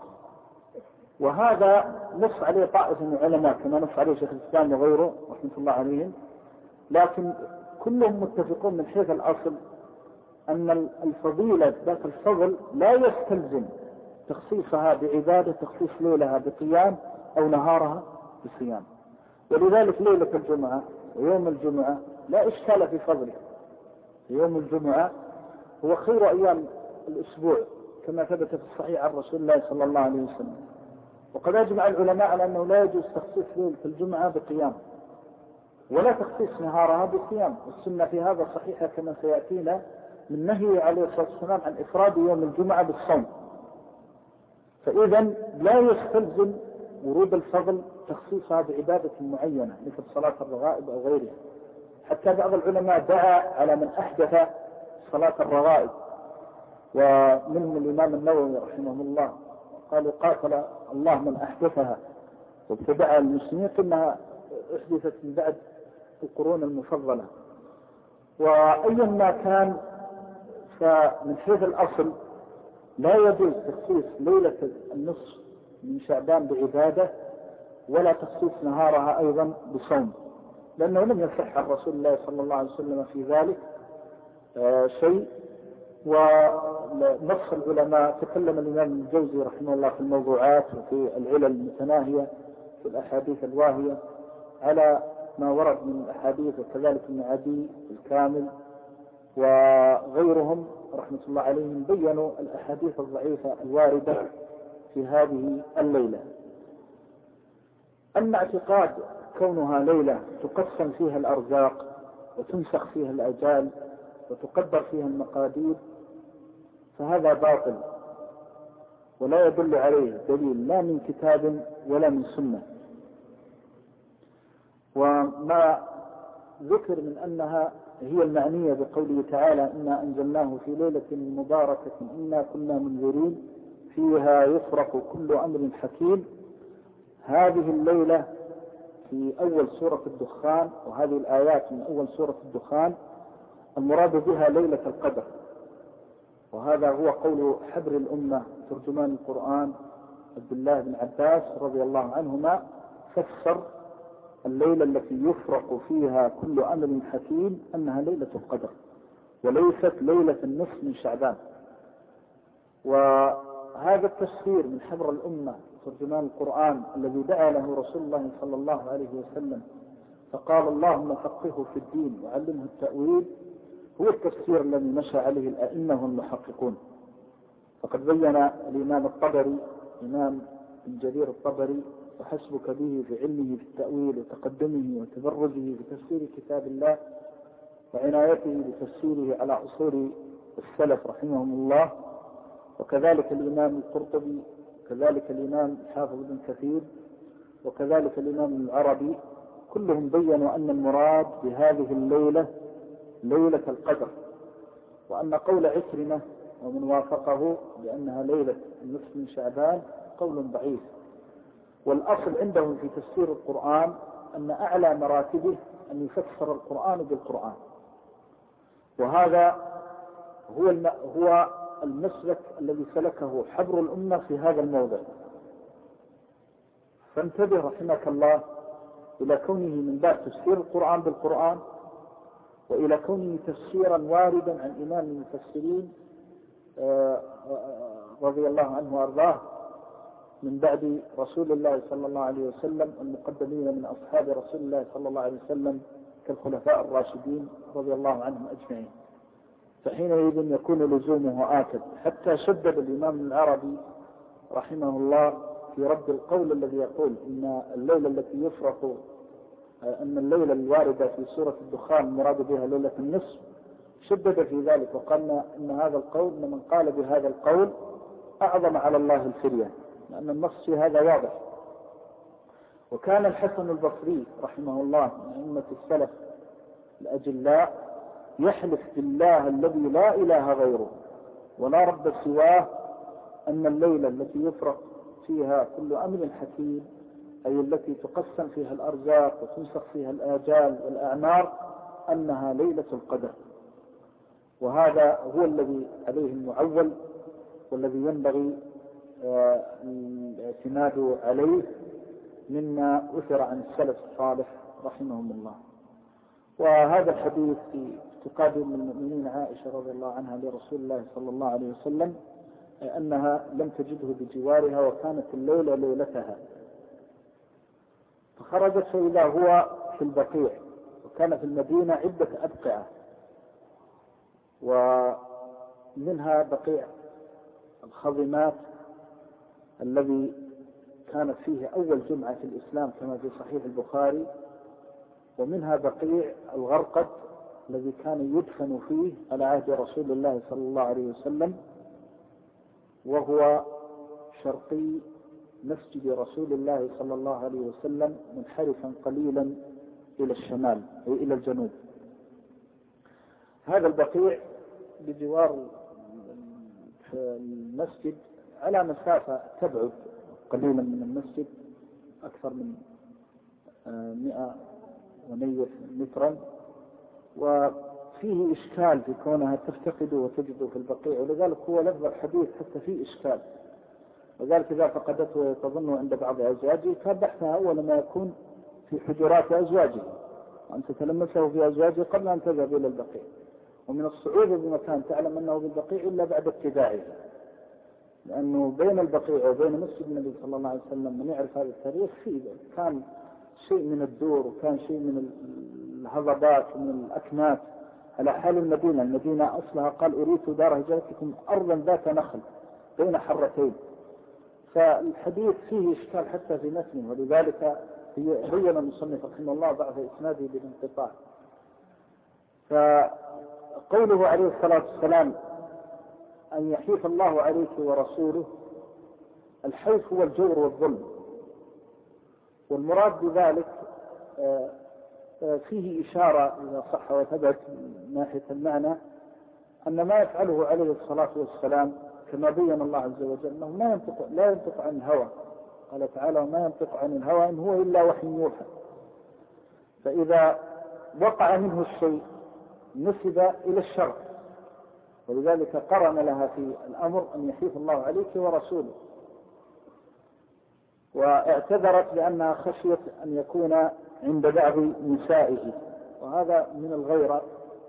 وهذا نص عليه طائفة من العلماء كما نص عليه شيخ الإسلام وغيره رحمة الله عليهم، لكن كلهم متفقون من حيث الأصل أن الفضيلة ذات الفضل لا يستلزم تخصيصها بعبادة تخصيص ليلها بقيام أو نهارها بصيام. ولذلك ليلة الجمعة ويوم الجمعة لا إشكال في فضله. يوم الجمعة هو خير أيام الأسبوع كما ثبت في الصحيح عن رسول الله صلى الله عليه وسلم. وقد أجمع العلماء على أنه لا يجوز تخصيص ليلة الجمعة بقيام ولا تخصيص نهارها بصيام، والسنة في هذا صحيحة كما سيأتينا من نهي عليه الصلاة والسلام عن إفراد يوم الجمعة بالصوم. فإذا لا يستلزم ورود الفضل تخصيصها بعبادة معينة مثل صلاة الرغائب أو غيرها. حتى بعض العلماء دعا على من أحدث صلاة الرغائب، ومنهم الإمام النووي رحمه الله قالوا قاتل الله من أحدثها وابتدعها المسلمين، إنها أحدثت من بعد القرون المفضلة. وأيما كان فمن حيث الأصل لا يجوز تخصيص ليلة النصف من شعبان بعبادة ولا تخصيص نهارها أيضا بصوم، لأنه لم يصح عن رسول الله صلى الله عليه وسلم في ذلك شيء. ونص العلماء تكلم الإمام الجوزي رحمه الله في الموضوعات وفي العلل المتناهية في الأحاديث الواهية على ما ورد من الأحاديث، وكذلك ابن عدي الكامل وغيرهم رحمة الله عليهم بيّنوا الأحاديث الضعيفة الواردة في هذه الليلة. أما اعتقاد كونها ليلة تقسم فيها الأرزاق وتنسخ فيها الأجال وتقدر فيها المقادير فهذا باطل ولا يدل عليه دليل لا من كتاب ولا من سنة. وما ذكر من أنها هي المعنية بقوله تعالى إنا أنزلناه في ليلة مباركة إنا كنا منذرين فيها يفرق كل أمر حكيم، هذه الليلة في أول سورة الدخان، وهذه الآيات من أول سورة الدخان المراد بها ليلة القدر. وهذا هو قول حبر الأمة ترجمان القرآن عبد الله بن عباس رضي الله عنهما، فسر الليلة التي يفرق فيها كل أمر حكيم أنها ليلة القدر وليست ليلة النصف من شعبان. وهذا التفسير من حبر الأمة ترجمان القرآن الذي دعا له رسول الله صلى الله عليه وسلم فقال اللهم فقهه في الدين وعلمه التأويل، هو التفسير الذي مشى عليه الأئمة والمحققون. فقد بين الإمام الطبري إمام بن جرير الطبري وحسبك به في علمه في التأويل وتقدمه وتبرزه في تفسير كتاب الله وعنايته بتفسيره على أصول السلف رحمهم الله، وكذلك الإمام القرطبي، وكذلك الإمام الحافظ بن كثير، وكذلك الإمام العربي، كلهم بيّنوا أن المراد بهذه الليلة ليلة القدر، وأن قول عكرمة ومن وافقه بأنها ليلة النصف من شعبان قول ضعيف. والأصل عندهم في تفسير القرآن أن أعلى مراتبه أن يفسر القرآن بالقرآن، وهذا هو المسلك الذي سلكه حبر الأمة في هذا الموضع. فانتبه رحمك الله إلى كونه من باب تفسير القرآن بالقرآن، وإلى كونه تفسيرا واردا عن إمام المفسرين رضي الله عنه وأرضاه من بعد رسول الله صلى الله عليه وسلم، المقدمين من أصحاب رسول الله صلى الله عليه وسلم كالخلفاء الراشدين رضي الله عنهم أجمعين. فحينئذ يكون لزومه آكد. حتى شدد الإمام العربي رحمه الله في رد القول الذي يقول إن الليلة التي يفرق أن الليلة الواردة في سورة الدخان مراد بها ليلة النصف، شدد في ذلك وقال إن هذا القول إن من قال بهذا القول أعظم على الله الفرية، لأن النص في هذا واضح. وكان الحسن البصري رحمه الله من أئمة السلف الأجلاء يحلف بالله الذي لا إله غيره ولا رب سواه أن الليلة التي يفرق فيها كل أمر حكيم، أي التي تقسم فيها الأرزاق وتنسخ فيها الآجال والأعمار، أنها ليلة القدر. وهذا هو الذي عليه المعول والذي ينبغي الاعتماد عليه مما أثر عن السلف الصالح رحمهم الله. وهذا الحديث في تقادم المؤمنين عائشة رضي الله عنها لرسول الله صلى الله عليه وسلم أنها لم تجده بجوارها وكانت الليلة ليلتها، فخرجت فإذا هو في البقيع، وكان في المدينة عدة أبقعة، ومنها بقيع الخضمات الذي كانت فيه أول جمعة في الإسلام كما في صحيح البخاري، ومنها بقيع الغرقد الذي كان يدفن فيه على عهد رسول الله صلى الله عليه وسلم، وهو شرقي مسجد رسول الله صلى الله عليه وسلم منحرفا قليلا إلى الشمال أي إلى الجنوب. هذا البقيع بجوار المسجد على مسافة تبعد قليلا من المسجد أكثر من 100 مترا، وفيه إشكال في كونها تفتقد وتجد في البقيع، ولذلك هو لفظ الحديث حتى فيه إشكال. وذلك إذا فقدته تظن عند بعض أزواجه فبحثها أول ما يكون في حجرات أزواجه، وأن تتلمسه في أزواجه قبل أن تذهب إلى البقيع. ومن الصعوبة بمكان تعلم أنه بالبقيع إلا بعد ابتدائه، لأنه بين البقيع وبين مسجد النبي صلى الله عليه وسلم من يعرف هذا التاريخ فيه كان شيء من الدور، وكان شيء من الهضبات ومن الأكنات على حال المدينة. المدينة أصلها قال أريد دار هجرتكم أرضا ذات نخل بين حرتين. فالحديث فيه إشكال حتى في متنه، ولذلك بين المصنف رحمه الله ضعف إسناده بالانقطاع. فقوله عليه الصلاة والسلام أن يحيف الله عليك ورسوله، الحيف هو الجور والظلم، والمراد بذلك فيه إشارة إذا صح وثبت من ناحية المعنى أن ما يفعله عليه الصلاة والسلام كما بين الله عز وجل أنه لا ينطق عن الهوى. قال تعالى وما ينطق عن الهوى إن هو إلا وحي يوحى. فإذا وقع منه الشيء نسب إلى الشر، ولذلك قرن لها في الأمر أن يحيف الله عليك ورسوله. واعتذرت لأنها خشيت أن يكون عند بعض نسائه، وهذا من الغيرة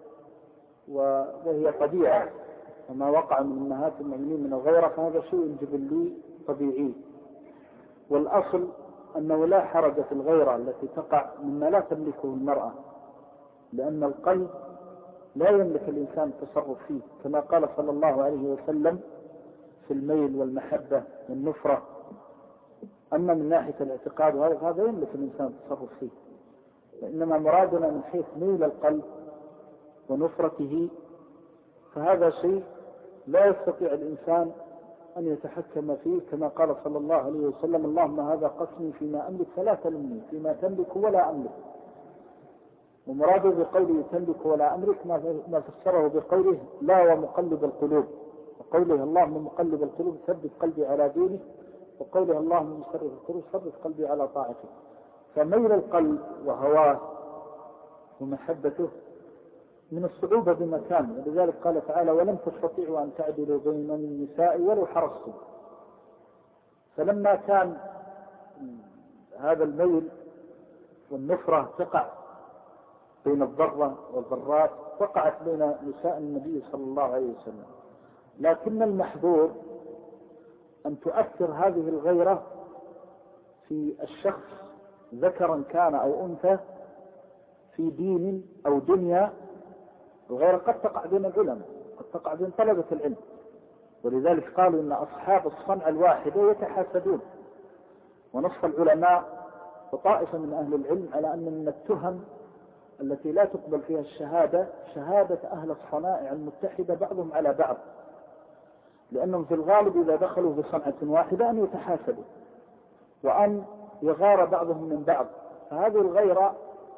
وهي طبيعة، وما وقع من أمهات المؤمنين من الغيرة فهذا شيء جبلي طبيعي. والأصل أنه لا حرج في الغيرة التي تقع مما لا تملكه المرأة، لأن القلب لا يملك الإنسان التصرف فيه، كما قال صلى الله عليه وسلم في الميل والمحبة والنفرة. أما من ناحية الاعتقاد هذا يملك الإنسان التصرف فيه، وإنما مرادنا من حيث ميل القلب ونفرته فهذا شيء لا يستطيع الإنسان أن يتحكم فيه، كما قال صلى الله عليه وسلم اللهم هذا قسمي فيما أملك فلا تلمني فيما تملك ولا أملك. ومراده بقوله تملك ولا أملك ما فسره بقوله لا ومقلب القلوب، وقوله اللهم مقلب القلوب ثبت قلبي على دينه، وقوله اللهم مصرف القلوب ثبت قلبي على طاعته. فميل القلب وهواه ومحبته من الصعوبة بمكان، ولذلك قال تعالى ولم تستطيعوا أن تعدلوا بين النساء ولو حرصتم. فلما كان هذا الميل والنفرة تقع بين الضرة والضرات وقعت بين نساء النبي صلى الله عليه وسلم، لكن المحظور أن تؤثر هذه الغيرة في الشخص ذكرا كان أو أنثى في دين أو دنيا. الغيرة قد تقع بين العلماء، قد تقع بين طلبة العلم، ولذلك قالوا إن أصحاب الصنعة الواحدة يتحاسدون. ونص العلماء وطائفة من أهل العلم على أن من التهم التي لا تقبل فيها الشهادة شهادة أهل الصنائع المتحدة بعضهم على بعض، لأنهم في الغالب إذا دخلوا في صنعة واحدة أن يتحاسدوا وأن يغار بعضهم من بعض. فهذه الغيرة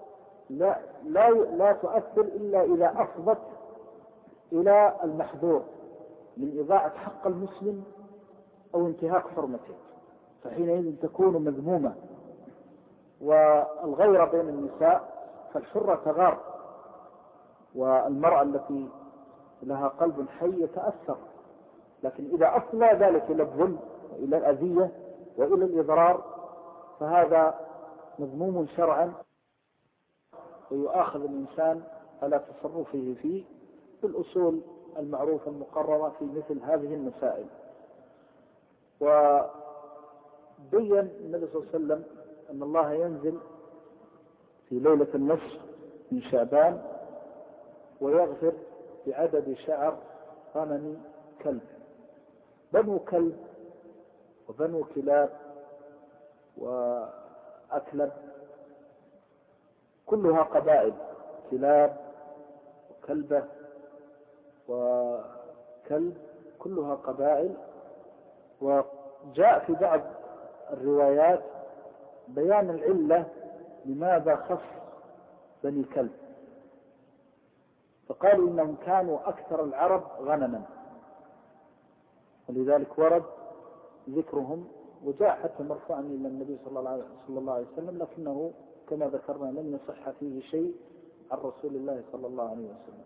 لا تؤثر إلا إذا أفضت إلى المحظور من إضاعة حق المسلم أو انتهاك حرمته، فحينئذ تكون مذمومة. والغيرة بين النساء فالحرة تغار، والمرأة التي لها قلب حي يتأثر، لكن إذا أفضى ذلك إلى الظلم وإلى الأذية وإلى الإضرار فهذا مذموم شرعا، ويؤاخذ الإنسان على تصرفه فيه بالأصول المعروفة المقررة في مثل هذه المسائل. وبين النبي صلى الله عليه وسلم أن الله ينزل في ليلة النصف من شعبان ويغفر بعدد شعر غنم كلب. بنو كلب وبنو كلاب وأكلب كلها قبائل، كلاب وكلبة وكلب كلها قبائل. وجاء في بعض الروايات بيان العلة لماذا خص بني كلب، فقالوا إنهم كانوا أكثر العرب غنما، ولذلك ورد ذكرهم، وجاء حتى مرفوعا إلى النبي صلى الله عليه وسلم، لكنه كما ذكرنا لم يصح فيه شيء عن رسول الله صلى الله عليه وسلم.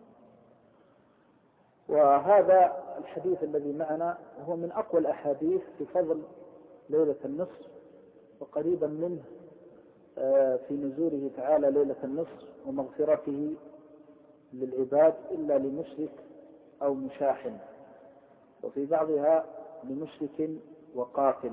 وهذا الحديث الذي معنا هو من أقوى الأحاديث في فضل ليلة النصف، وقريبا منه في نزوله تعالى ليلة النصف ومغفرته للعباد إلا لمشرك أو مشاحن، وفي بعضها لمشرك وقاتل.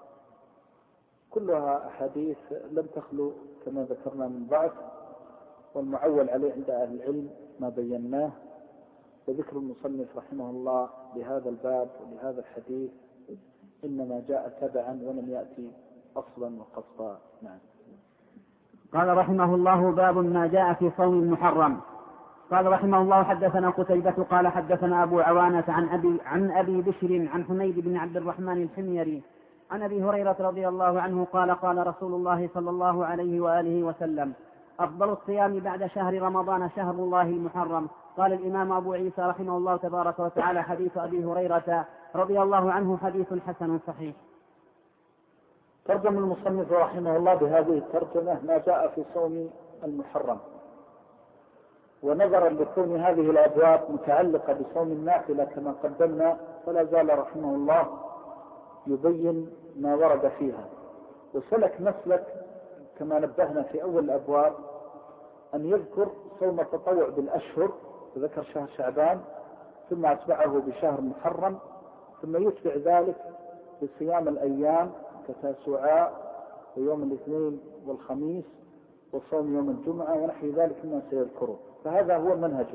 كلها أحاديث لم تخلو كما ذكرنا من ضعف، والمعول عليه عند أهل العلم ما بيناه. وذكر المصنف رحمه الله بهذا الباب ولهذا الحديث إنما جاء تبعا ولم يأتي أصلا وقصدا. نعم. قال رحمه الله: باب ما جاء في صوم المحرم. قال رحمه الله: حدثنا قتيبة قال حدثنا أبو عوانة عن أبي بشر عن حميد بن عبد الرحمن الحميري عن أبي هريرة رضي الله عنه قال: قال رسول الله صلى الله عليه وآله وسلم: أفضل الصيام بعد شهر رمضان شهر الله المحرم. قال الإمام أبو عيسى رحمه الله تبارك وتعالى: حديث أبي هريرة رضي الله عنه حديث حسن صحيح. ترجم المصنف رحمه الله بهذه الترجمة ما جاء في صوم المحرم، ونظرا لكون هذه الأبواب متعلقة بصوم النافلة كما قدمنا، فلا زال رحمه الله يبين ما ورد فيها، وسلك مسلك كما نبهنا في أول الأبواب أن يذكر صوم التطوع بالأشهر، وذكر شهر شعبان ثم أتبعه بشهر محرم، ثم يتبع ذلك بصيام الأيام كتاسوعاء ويوم الاثنين والخميس وصوم يوم الجمعة ونحو ذلك مما سيذكره. فهذا هو منهجه.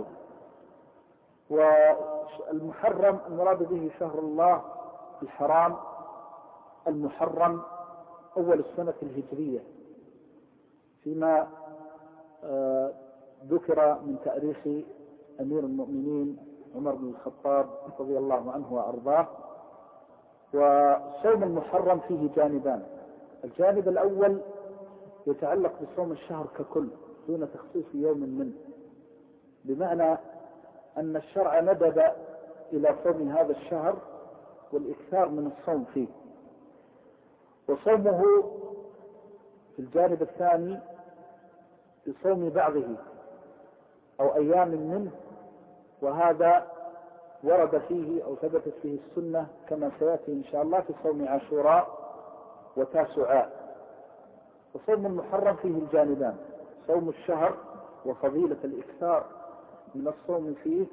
والمحرم المراد به شهر الله الحرام المحرم أول السنة الهجرية، فيما ذكر من تاريخ أمير المؤمنين عمر بن الخطاب رضي الله عنه وأرضاه. وصوم المحرم فيه جانبان: الجانب الأول يتعلق بصوم الشهر ككل دون تخصيص يوم منه، بمعنى أن الشرع ندب إلى صوم هذا الشهر والإكثار من الصوم فيه. وصومه في الجانب الثاني بصوم بعضه أو أيام منه، وهذا ورد فيه أو ثبتت فيه السنة كما سيأتي إن شاء الله في صوم عاشوراء وتاسوعاء. وصوم المحرم فيه الجانبان: صوم الشهر وفضيلة الإكثار من الصوم فيه،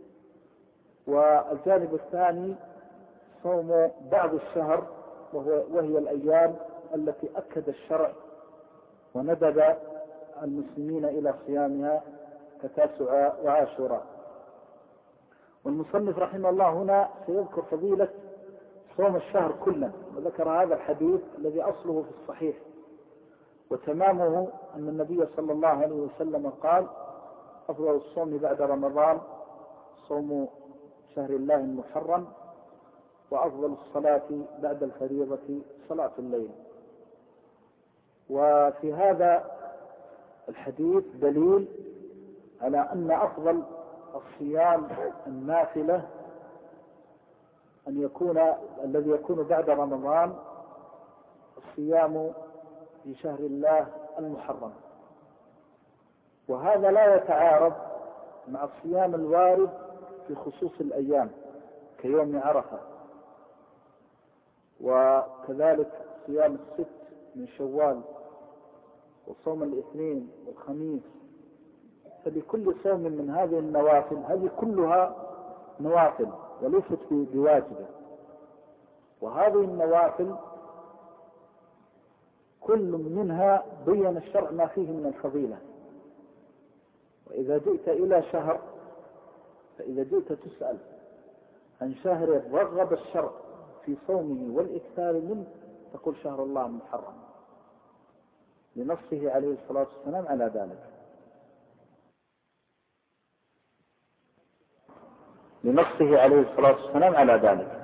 والجانب الثاني صوم بعض الشهر وهي الأيام التي أكد الشرع وندب المسلمين إلى صيامها كتاسوعاء وعاشوراء. والمصنف رحمه الله هنا سيذكر فضيلة صوم الشهر كله، وذكر هذا الحديث الذي أصله في الصحيح، وتمامه أن النبي صلى الله عليه وسلم قال: أفضل الصوم بعد رمضان صوم شهر الله المحرم، وأفضل الصلاة بعد الفريضة صلاة الليل. وفي هذا الحديث دليل على أن أفضل الصيام النافلة الذي يكون بعد رمضان الصيام في شهر الله المحرم، وهذا لا يتعارض مع الصيام الوارد في خصوص الأيام كيوم عرفة، وكذلك صيام الست من شوال وصوم الاثنين والخميس. فلكل صوم من هذه النوافل، هذه كلها نوافل وليست بواجبة، وهذه النوافل كل منها بين الشرع ما فيه من الفضيلة. وإذا جئت إلى شهر، فإذا جئت تسأل عن شهر رغب الشرع في صومه والإكثار منه، تقول شهر الله المحرم، لنصه عليه الصلاة والسلام على ذلك. لنصه عليه الصلاة والسلام على ذلك.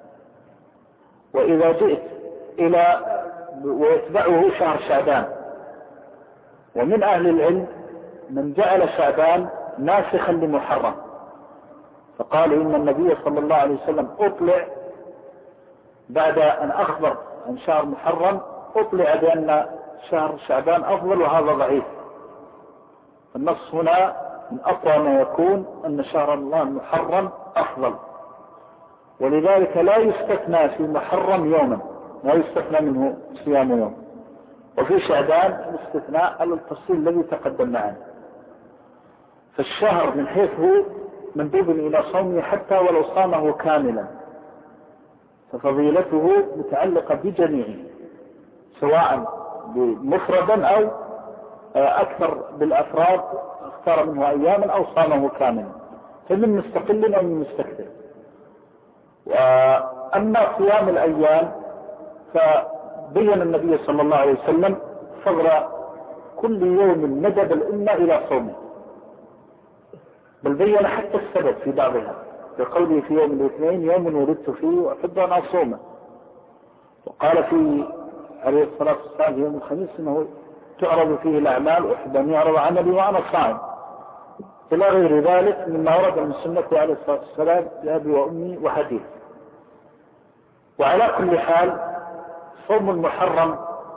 وإذا جئت إلى ويتبعه شهر شعبان، ومن أهل العلم من جعل شعبان ناسخا لمحرم، فقال إن النبي صلى الله عليه وسلم أطلع بعد أن أخبر عن شهر محرم، أطلع بأن شهر شعبان أفضل، وهذا ضعيف. النص هنا من أقوى ما يكون أن شهر الله المحرم أفضل، ولذلك لا يستثنى في محرم يوما، لا يستثنى منه صيام يوم. وفي شعبان الاستثناء على التفصيل الذي تقدم معنا. فالشهر من حيث هو مندوب إلى صومه حتى ولو صامه كاملا، ففضيلته متعلقة بجميعه، سواء مفردا أو أكثر بالأفراد اختار منه أياما أو صامه كاملا، فمن مستقل أو من مستكثر. وأما صيام الأيام فبين النبي صلى الله عليه وسلم فضل كل يوم ندب الأمة إلى صومه، بل بين حتى السبب في بعضها، بقوله في يوم الاثنين يوم ولدت فيه وأحب أن أصومه، وقال في عليه الصلاة والسلام يوم الخميس إنه تعرض فيه الأعمال وأحب أن يعرض عملي وأنا صائم، إلى غير ذلك مما ورد من سنة عليه الصلاة والسلام لأبي وأمي وحديث. وعلى كل حال صوم المحرم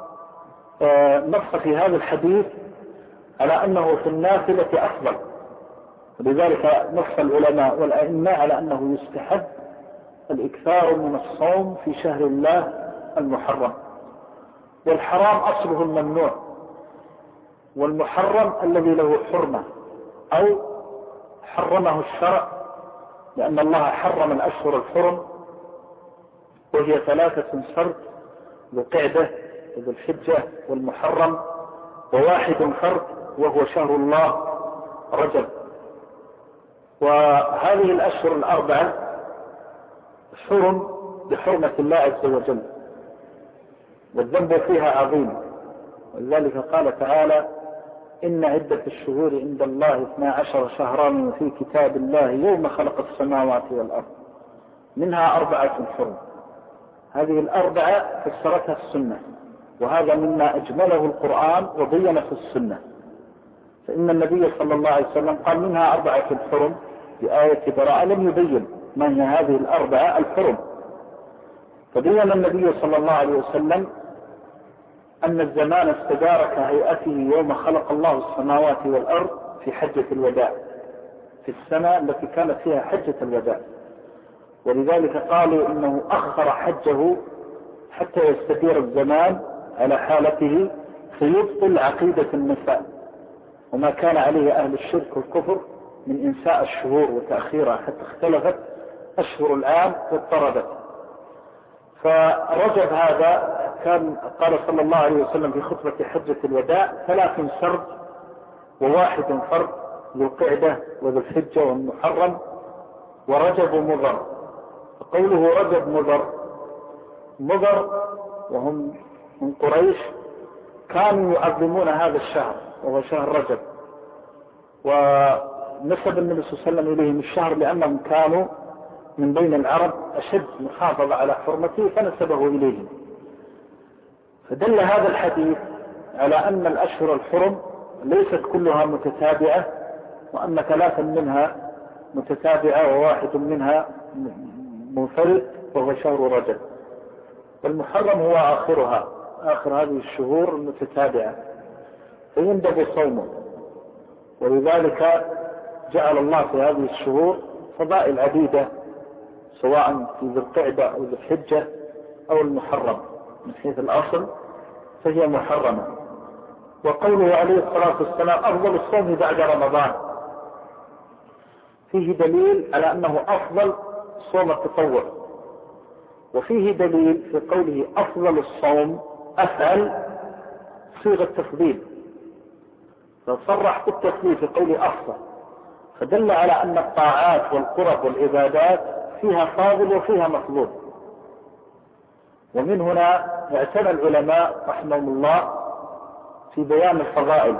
نص في هذا الحديث على أنه في النافلة أفضل، ولذلك نص العلماء والأئمة على أنه يستحب الإكثار من الصوم في شهر الله المحرم. والحرام أصله الممنوع، والمحرم الذي له حرمة أو حرمه الشرع، لأن الله حرم الأشهر الحرم وهي 3 سرد: ذو القعدة وذو الحجة والمحرم، وواحد فرد وهو شهر الله رجب. وهذه الأشهر الأربعة حرم بحرمة الله عز وجل، والذنب فيها عظيم، ولذلك قال تعالى: إن عدة الشهور عند الله 12 شهرا في كتاب الله يوم خلق السماوات والأرض منها 4 حرم. هذه الأربعة فسرتها السنة، وهذا مما أجمله القرآن وبين في السنة، فإن النبي صلى الله عليه وسلم قال منها 4 حرم بآية براءة، لم يبين ما هي هذه الأربعة الحرم. فبين النبي صلى الله عليه وسلم أن الزمان استدار كهيئته يوم خلق الله السماوات والأرض في حجة الوداع، في السنة التي كانت فيها حجة الوداع، ولذلك قالوا إنه أخر حجه حتى يستدير الزمان على حالته فيبطل عقيدة النساء وما كان عليه أهل الشرك والكفر من إنساء الشهور وتأخيرها حتى اختلفت أشهر العام واضطربت. فرجب هذا كان قال صلى الله عليه وسلم في خطبة حجة الوداع: 3 سرد وواحد فرد: ذو القعدة وذو الحجة والمحرم ورجب مضر. فقوله رجب مضر وهم من قريش كانوا يعظمون هذا الشهر وهو شهر رجب، ونسب النبي صلى الله عليه وسلم إليهم الشهر لأنهم كانوا من بين العرب أشد محافظة على حرمته فنسبه إليهم. فدل هذا الحديث على أن الأشهر الحرم ليست كلها متتابعة، وأن 3 منها متتابعة وواحد منها منفرد وهو شهر رجب، والمحرم هو آخرها، آخر هذه الشهور المتتابعة، فيندب صومه. ولذلك جعل الله في هذه الشهور فضائل عديدة، سواء في ذي القعدة أو ذي الحجة أو المحرم، من حيث الأصل فهي محرمة. وقوله عليه الصلاة والسلام: أفضل الصوم بعد رمضان، فيه دليل على أنه أفضل صوم التطوع، وفيه دليل في قوله أفضل الصوم أفعل صيغة تفضيل، فصرح بالتفضيل في قوله أفضل، فدل على أن الطاعات والقرب والعبادات فيها فاضل وفيها مفضول. ومن هنا اعتنى العلماء رحمهم الله في بيان الفضائل،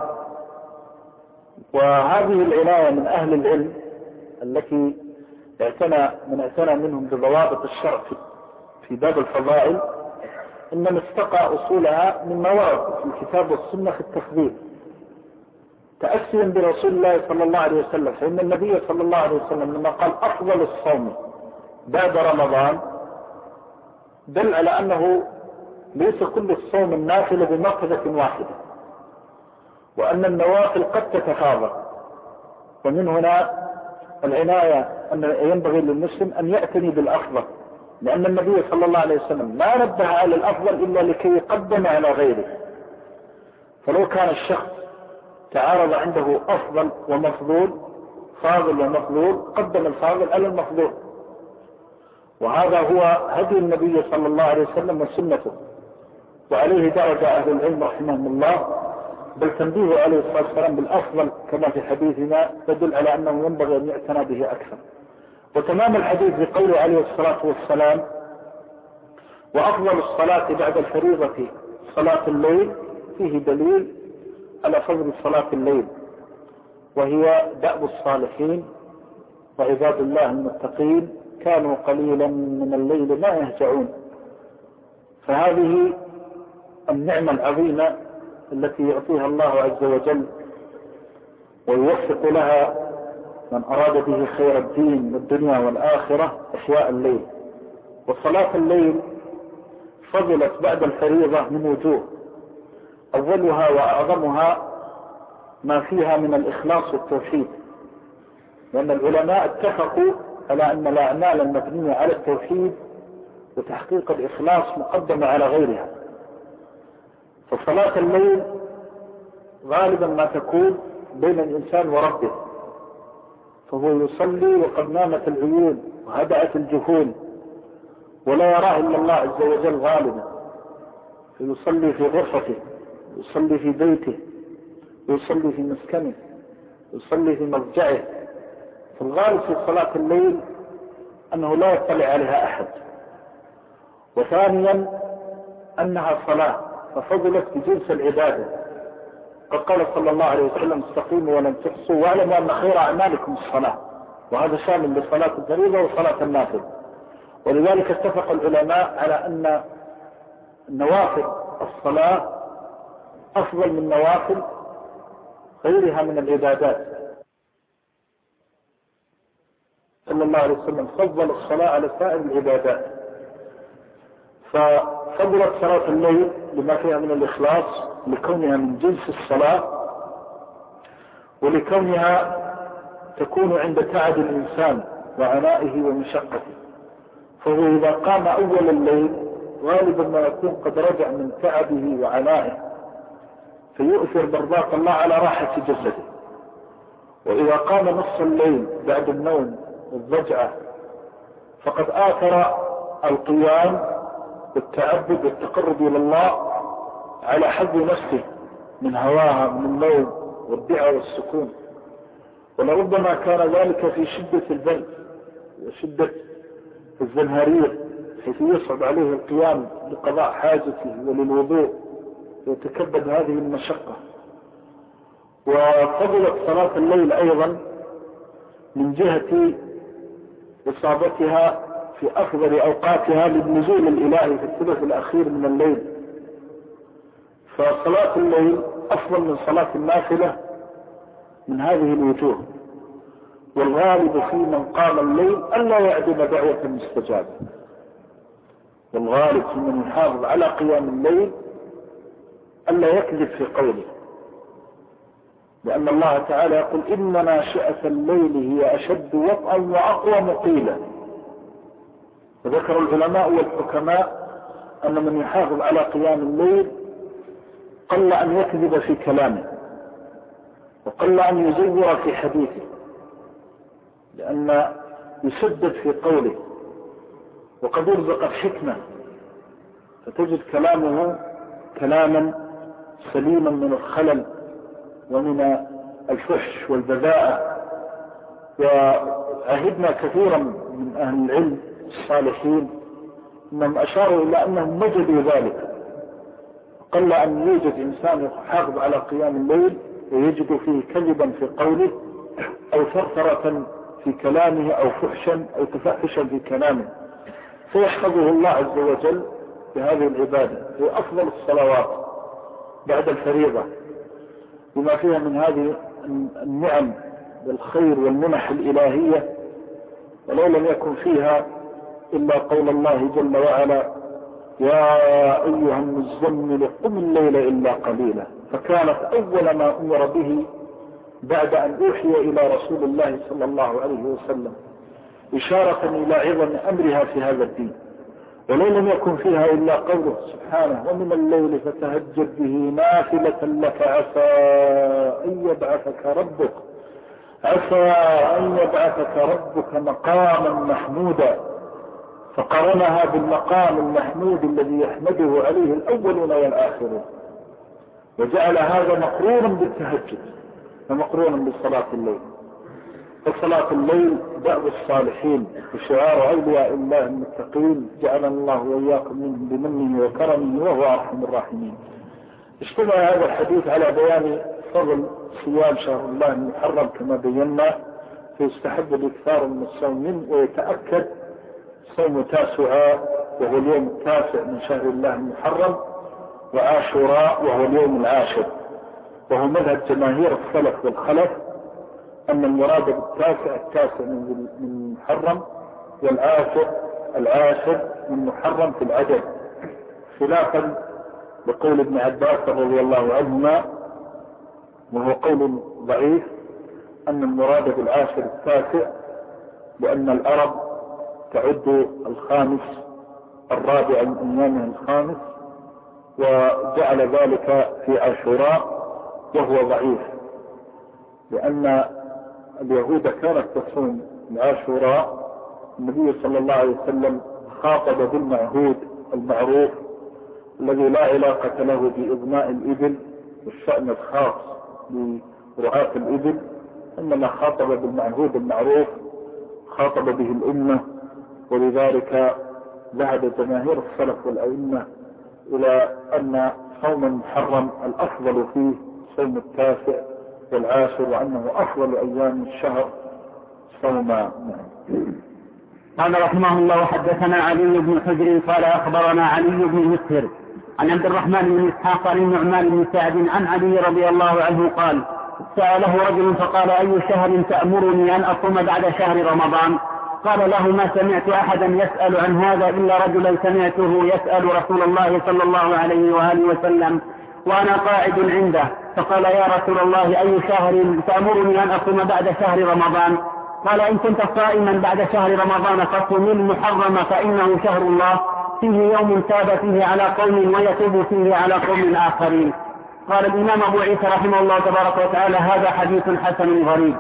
وهذه العناية من أهل العلم التي اعتنى منهم بضوابط الشرع في باب الفضائل، إنما استقى أصولها مما ورد في الكتاب والسنة في التفضيل. تأسيا برسول الله صلى الله عليه وسلم، فإن النبي صلى الله عليه وسلم لما قال أفضل الصوم بعد رمضان دل على أنه ليس كل الصوم النافلة بمرتبة واحدة، وأن النوافل قد تتفاضل. ومن هنا العناية أن ينبغي للمسلم أن يأتني بالأفضل، لأن النبي صلى الله عليه وسلم ما نبه على الأفضل إلا لكي يقدم على غيره. فلو كان الشخص تعارض عنده أفضل ومفضول، فاضل ومفضول، قدم الفاضل على المفضول، وهذا هو هدي النبي صلى الله عليه وسلم وسنته، وعليه درج أهل العلم رحمهم الله. بل تنبيه عليه الصلاة والسلام بالأفضل كما في حديثنا يدل على أنه ينبغي أن يعتنى به أكثر. وتمام الحديث بقوله عليه الصلاة والسلام: وأفضل الصلاة بعد الفريضة صلاة الليل، فيه دليل على فضل صلاة الليل، وهي دأب الصالحين وعباد الله المتقين، كانوا قليلا من الليل ما يهجعون. فهذه النعمة العظيمة التي يعطيها الله عز وجل ويوفق لها من أراد به خير الدين والدنيا والآخرة إحياء الليل. وصلاة الليل فضلت بعد الفريضة من وجوه، أولها وأعظمها ما فيها من الإخلاص والتوحيد، لأن العلماء اتفقوا على أن الأعمال المبنية على التوحيد وتحقيق الإخلاص مقدمة على غيرها. فصلاة الليل غالبا ما تكون بين الإنسان وربه، فهو يصلي وقد نامت العيون وهدأت الجفون ولا يراه إلا الله عز وجل غالبا، فيصلي في غرفته، يصلي في بيته، يصلي في مسكنه، يصلي في مضجعه. فالغالب في صلاة الليل أنه لا يطلع عليها أحد. وثانيا أنها صلاة ففضلت بجنس العبادة، قد قال صلى الله عليه وسلم: استقيموا ولن تحصوا واعلموا أن خير أعمالكم الصلاة، وهذا شامل لصلاة الفريضة وصلاة النافل. ولذلك اتفق العلماء على أن نوافل الصلاة أفضل من نوافل غيرها من العبادات. صلى الله عليه وسلم فضل الصلاة على سائر العبادات، ففضلت صلاة الليل لما فيها من الإخلاص، لكونها من جنس الصلاة، ولكونها تكون عند تعب الإنسان وعنائه ومشقته. فهو إذا قام أول الليل غالبا ما يكون قد رجع من تعبه وعنائه، فيؤثر برضاة الله على راحة جسده. وإذا قام نصف الليل بعد النوم والضجعة فقد آثر القيام والتعبد والتقرب إلى الله على حظ نفسه من هواها من النوم والدعاء والسكون. ولربما كان ذلك في شدة البرد وشدة الزمهرير، حيث يصعب عليه القيام لقضاء حاجته وللوضوء ويتكبد هذه المشقة. وفضلت صلاة الليل أيضا من جهة إصابتها في أفضل أوقاتها للنزول الإلهي في الثلث الأخير من الليل. فصلاة الليل أفضل من صلاة النافلة من هذه الوجوه. والغالب في من قام الليل ألا يعدم دعوة مستجابة، والغالب في من يحافظ على قيام الليل ألا يكذب في قوله، لأن الله تعالى يقول: إن ناشئة الليل هي أشد وطئا وأقوى مقيلا. وذكر العلماء والحكماء أن من يحافظ على قيام الليل قل أن يكذب في كلامه، وقل أن يزور في حديثه، لأن يسدد في قوله، وقد يرزق الحكمة، فتجد كلامه كلاما سليما من الخلل ومن الفحش والبذاءة. وعهدنا كثيرا من أهل العلم الصالحين أنهم أشاروا إلى أنهم وجدوا ذلك. قل أن يوجد إنسان يحافظ على قيام الليل ويجد فيه كذبا في قوله أو ثرثرة في كلامه أو فحشا أو تفحشا في كلامه، فيحفظه الله عز وجل بهذه العبادة. هي أفضل الصلوات بعد الفريضة بما فيها من هذه النعم والخير والمنح الإلهية، ولو لم يكن فيها إلا قول الله جل وعلا: يا أيها المزمل قم الليل إلا قليلا. فكانت أول ما أمر به بعد أن أوحي إلى رسول الله صلى الله عليه وسلم إشارة إلى عظم أمرها في هذا الدين، ولو لم يكن فيها إلا قوله سبحانه: ومن الليل فتهجد به نافلة لك عسى أن يبعثك ربك مقاما محمودا. فقرنها بالمقام المحمود الذي يحمده عليه الأولون والآخرون، وجعل هذا مقرونا بالتهجد ومقرونا بصلاة الليل. فصلاة الليل دأب الصالحين وشعار أولياء الله المتقين، جعلنا الله وإياكم منهم بمنه وكرمه وهو أرحم الراحمين. اجتمع هذا الحديث على بيان فضل صيام شهر الله المحرم كما بينا، فيستحب الاكثار من الصوم منه، ويتأكد صوم تاسعاء وهو اليوم التاسع من شهر الله المحرم، وعاشوراء وهو اليوم العاشر. وهو مذهب جماهير السلف والخلف أن المراد بالتاسع التاسع من محرم، والعاشر من محرم في العدد، خلافا بقول ابن عباس رضي الله عنهما، وهو قول ضعيف، أن المراد بالعاشر التاسع، لأن العرب تعد الخامس الرابع من أيامها الخامس، وجعل ذلك في عاشوراء، وهو ضعيف، لأن اليهود كانت تصوم العاشوراء. النبي صلى الله عليه وسلم خاطب بالمعهود المعروف الذي لا علاقة له بإبناء الإبل والشأن الخاص برعاة الإبل، إنما خاطب بالمعهود المعروف، خاطب به الأمة. ولذلك ذهب جماهير السلف والأئمة إلى أن صوم المحرم الأفضل فيه صوم التاسع والعاشر، وأنه أفضل أيام الشهر صوما. قال رحمه الله: حدثنا علي بن حجر قال أخبرنا علي بن مسهر عن عبد الرحمن بن إسحاق عن النعمان بن سعد عن علي رضي الله عنه قال: سأله رجل فقال: أي شهر تأمرني أن أصوم بعد شهر رمضان؟ قال له: ما سمعت أحدا يسأل عن هذا إلا رجلا سمعته يسأل رسول الله صلى الله عليه وآله وسلم وأنا قاعد عنده، فقال: يا رسول الله، أي شهر تأمرني أن أصوم بعد شهر رمضان؟ قال: إن كنت صائما بعد شهر رمضان فصم المحرم فإنه شهر الله، فيه يوم تاب فيه على قوم ويتوب فيه على قوم آخرين. قال الإمام أبو عيسى رحمه الله تبارك وتعالى: هذا حديث حسن غريب.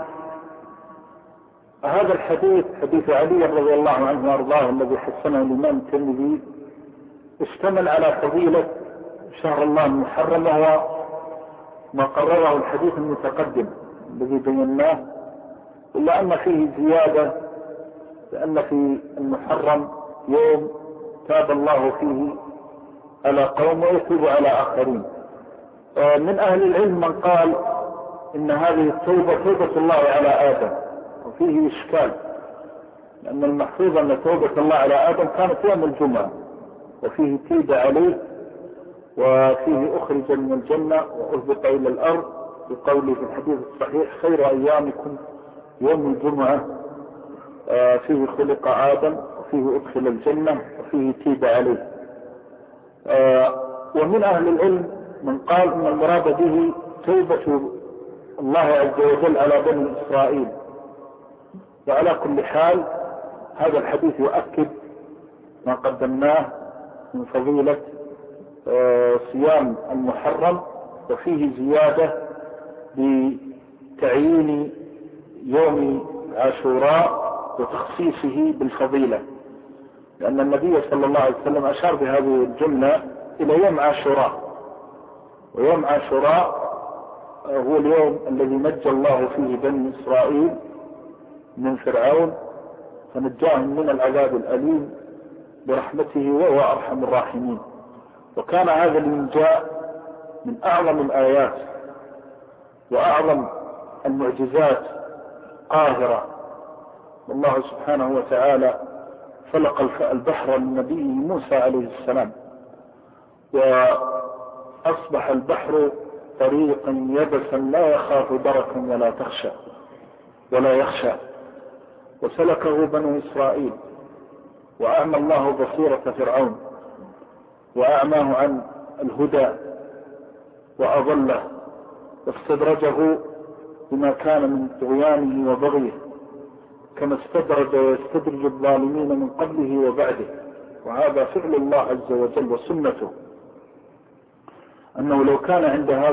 هذا الحديث حديث علي رضي الله عنه وارضاه الذي حسنه الإمام الترمذي، اشتمل على فضيلة شهر الله المحرم، وهو ما قرره الحديث المتقدم الذي بيناه، إلا أن فيه زيادة، لأن في المحرم يوم تاب الله فيه على قوم ويتوب على آخرين. من أهل العلم من قال إن هذه التوبة توبة الله على آدم، وفيه إشكال، لأن المحفوظ أن توبة الله على آدم كانت يوم الجمعة، وفيه تيب عليه، وفيه أخرج من الجنة وأهبط إلى الأرض، بقوله في الحديث الصحيح: خير أيامكم يوم الجمعة، فيه خلق آدم، وفيه أدخل الجنة، وفيه تيب عليه. ومن أهل العلم من قال إن المراد به توبة الله عز وجل على بني إسرائيل. وعلى كل حال هذا الحديث يؤكد ما قدمناه من فضيلة صيام المحرم، وفيه زيادة بتعيين يوم عاشوراء وتخصيصه بالفضيلة، لأن النبي صلى الله عليه وسلم أشار بهذه الجملة إلى يوم عاشوراء، ويوم عاشوراء هو اليوم الذي نجى الله فيه بني إسرائيل من فرعون، فنجاهم من العذاب الأليم برحمته وهو أرحم الراحمين. وكان هذا الإنجاء من أعظم الآيات وأعظم المعجزات قاهرة. والله سبحانه وتعالى فلق البحر للنبي موسى عليه السلام، وأصبح البحر طريقا يبسا لا يخاف دركا ولا يخشى. وسلكه بنو إسرائيل، وأعمى الله بصيرة فرعون وأعماه عن الهدى وأضله، واستدرجه بما كان من طغيانه وبغيه، كما استدرج ويستدرج الظالمين من قبله وبعده. وهذا فعل الله عز وجل وسنته، أنه لو كان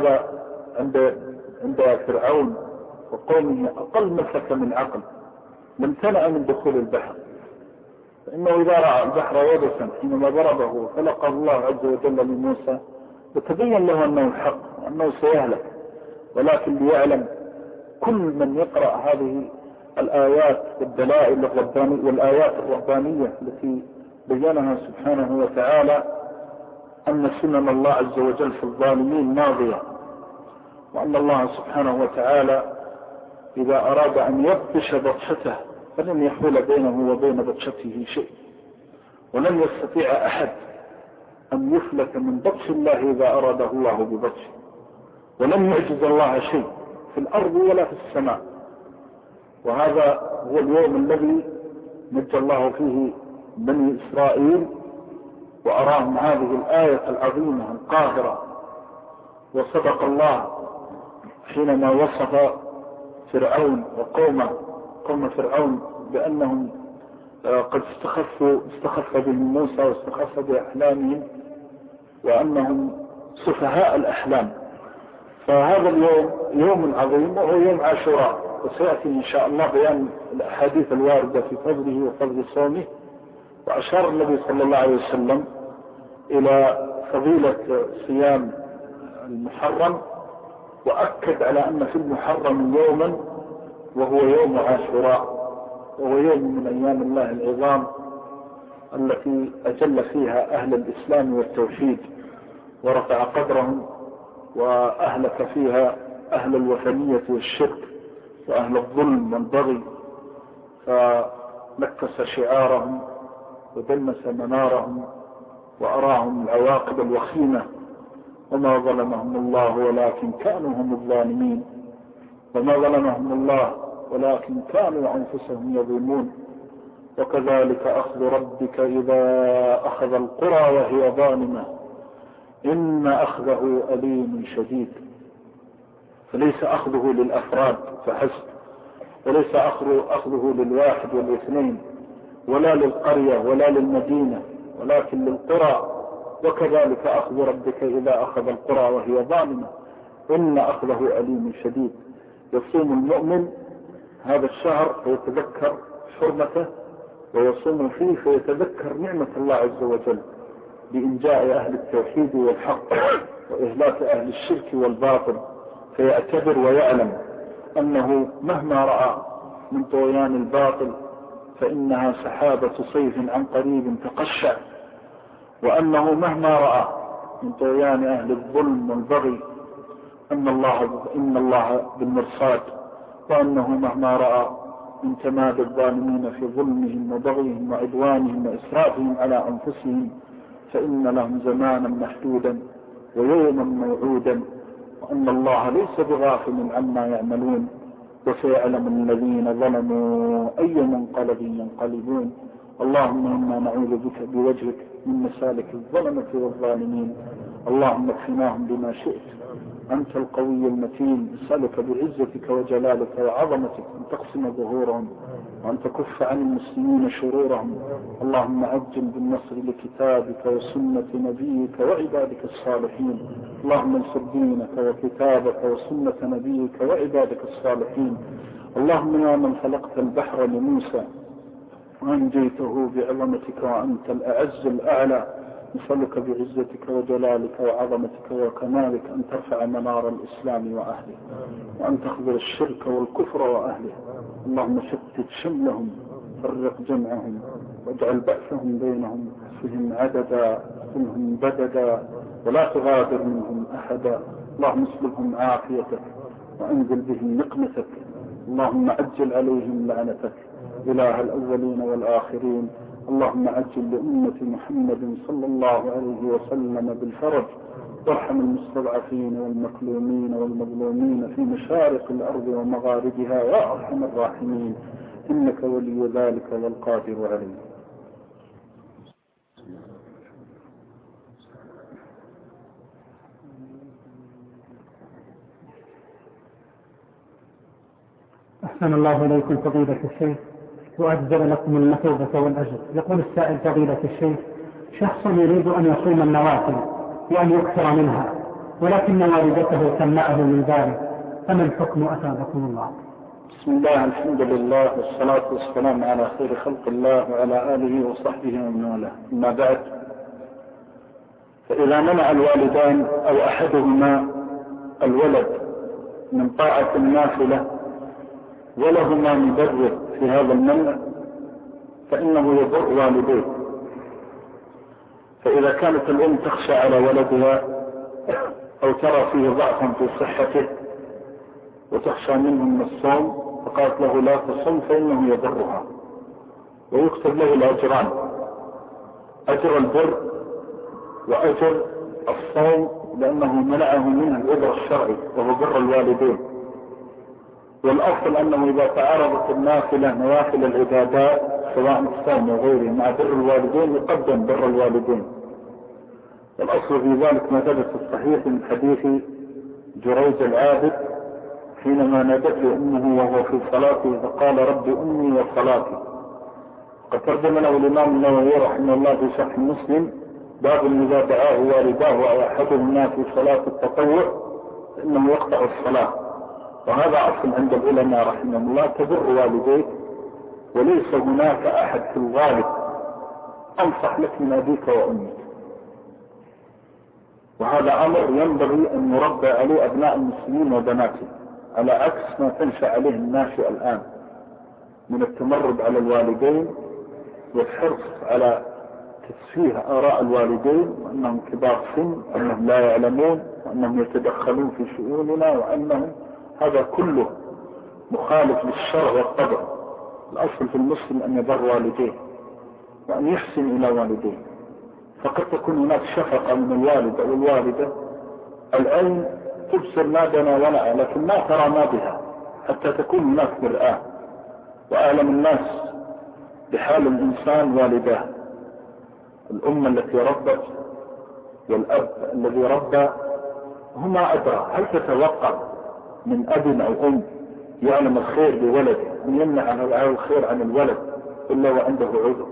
عند فرعون وقومه أقل مسكة من عقل لامتنع من دخول البحر، فإنه إذا رأى البحر يبسا حينما ضربه وخلقه الله عز وجل لموسى وتبين له أنه الحق وأنه سيهلك. ولكن ليعلم كل من يقرأ هذه الآيات والدلائل الربانية والآيات الربانية التي بينها سبحانه وتعالى أن سنن الله عز وجل في الظالمين ماضية، وأن الله سبحانه وتعالى إذا أراد أن يبطش بطشته فلن يحول بينه وبين بطشته شيء، ولن يستطيع أحد أن يفلت من بطش الله إذا أراده الله ببطشه، ولن يعجز الله شيء في الأرض ولا في السماء. وهذا هو اليوم الذي نجى الله فيه بني إسرائيل وأراهم هذه الآية العظيمة القاهرة. وصدق الله حينما وصف فرعون وقوم فرعون بأنهم قد استخف بهم موسى واستخف بأحلامهم وأنهم سفهاء الأحلام. فهذا اليوم يوم عظيم وهو يوم عاشوراء، وسيأتي إن شاء الله بيان الأحاديث الواردة في فضله وفضل صومه. وأشار النبي صلى الله عليه وسلم إلى فضيلة صيام المحرم، وأكد على أن في المحرم يوما وهو يوم عاشوراء، وهو يوم من أيام الله العظام التي أجل فيها أهل الإسلام والتوحيد ورفع قدرهم، وأهلك فيها أهل الوثنية والشرك وأهل الظلم والبغي، فنكس شعارهم ودنس منارهم وأراهم العواقب الوخيمة. وما ظلمهم الله ولكن كانوا هم الظالمين، وما ظلمهم الله ولكن كانوا أنفسهم يظلمون. وكذلك أخذ ربك إذا أخذ القرى وهي ظالمة إن أخذه أليم شديد. فليس أخذه للأفراد فحسب، وليس أخذه للواحد والاثنين ولا للقرية ولا للمدينة، ولكن للقرى. وكذلك أخذ ربك إذا أخذ القرى وهي ظالمة إن أخذه أليم شديد. يصوم المؤمن هذا الشهر فيتذكر حرمته، ويصوم فيه فيتذكر نعمة الله عز وجل بإنجاء أهل التوحيد والحق وإهلاك أهل الشرك والباطل، فيعتبر ويعلم أنه مهما رأى من طغيان الباطل فإنها سحابة صيف عن قريب تقشع، وأنه مهما رأى من طغيان أهل الظلم والبغي إن الله بالمرصاد، وأنه مهما رأى من تمادي الظالمين في ظلمهم وبغيهم وعدوانهم وإسرافهم على أنفسهم فإن لهم زمانا محدودا ويوما موعودا، وأن الله ليس بغافل عما يعملون، وسيعلم الذين ظلموا أي منقلب ينقلبون. اللهم إنا نعوذ بك بوجهك من مسالك الظلمة والظالمين، اللهم اكفناهم بما شئت، أنت القوي المتين. أسألك بعزتك وجلالك وعظمتك أن تقسم ظهورهم وأن تكف عن المسلمين شرورهم. اللهم عجل بالنصر لكتابك وسنة نبيك وعبادك الصالحين. اللهم انصر دينك وكتابك وسنة نبيك وعبادك الصالحين. اللهم يا من خلقت البحر لموسى وأنجيته بعظمتك وأنت الأعز الأعلى، نسألك بعزتك وجلالك وعظمتك وكمالك أن ترفع منار الإسلام وأهله، وأن تخذل الشرك والكفر وأهله. اللهم شتت شملهم، فرق جمعهم، واجعل بأسهم بينهم فيهم عددا منهم بددا، ولا تغادر منهم أحدا. اللهم اسلبهم عافيتك وأنزل بهم نقمتك. اللهم عجل عليهم لعنتك إله الأولين والآخرين. اللهم عجل لأمة محمد صلى الله عليه وسلم بالفرج، وارحم المستضعفين والمكلومين والمظلومين في مشارق الأرض ومغاربها يا أرحم الراحمين، إنك ولي ذلك والقادر عليه. أحسن الله إليكم فضيلة الشيخ وأجزل لكم المثوبة والأجر. يقول السائل فضيلة الشيخ: شخص يريد أن يصوم النوافل وأن يكثر منها، ولكن والدته تمنعه من ذلك، فما الحكم أثابكم الله؟ بسم الله، الحمد لله، والصلاة والسلام على خير خلق الله وعلى آله وصحبه ومن والاه. أما بعد، فإذا منع الوالدان أو أحدهما الولد من طاعة النافلة ولهما مبرر في هذا المنع فإنه يضر والديه. فإذا كانت الأم تخشى على ولدها أو ترى فيه ضعفا في صحته وتخشى منه من الصوم فقالت له لا تصوم فإنه يضرها، ويكتب له الأجران: أجر البر وأجر الصوم، لأنه منعه منه العذر الشرعي وهو بر الوالدين. والأصل أنه إذا تعارضت النافلة نوافل العبادات سواء الصوم وغيره مع بر الوالدين يقدم بر الوالدين. والأصل في ذلك ما ثبت في الصحيح من حديث جريج العابد حينما نادته أمه وهو في صلاته فقال: رب أمي وصلاتي. قد ترجم له الإمام النووي رحمه الله في شرح مسلم: باب إذا دعاه والداه أو أحدهما في صلاة التطوع فإنه يقطع الصلاة. وهذا أصل عند العلماء رحمه الله: تبر والديك، وليس هناك أحد في الغالب أنصح لك من أبيك وأمك. وهذا أمر ينبغي أن يربى عليه أبناء المسلمين وبناتهم، على عكس ما تنشأ عليه الناشئ الآن من التمرد على الوالدين والحرص على تسفيه آراء الوالدين، وأنهم كبار سن، وأنهم لا يعلمون، وأنهم يتدخلون في شؤوننا، وأنهم هذا كله مخالف للشرع والقدر. الأصل في المسلم أن يبر والديه وأن يحسن إلى والديه. فقد تكون هناك شفقة من الوالد أو الوالدة، العين تبصر ما بنا ونعى لكن ما ترى ما بها، حتى تكون هناك مرآة. وأعلم الناس بحال الإنسان والداه، الأم التي ربت والأب الذي ربى هما أدرى. هل تتوقع من أب أو أم يعلم الخير بولده أن يمنع الخير عن الولد إلا وعنده عذر؟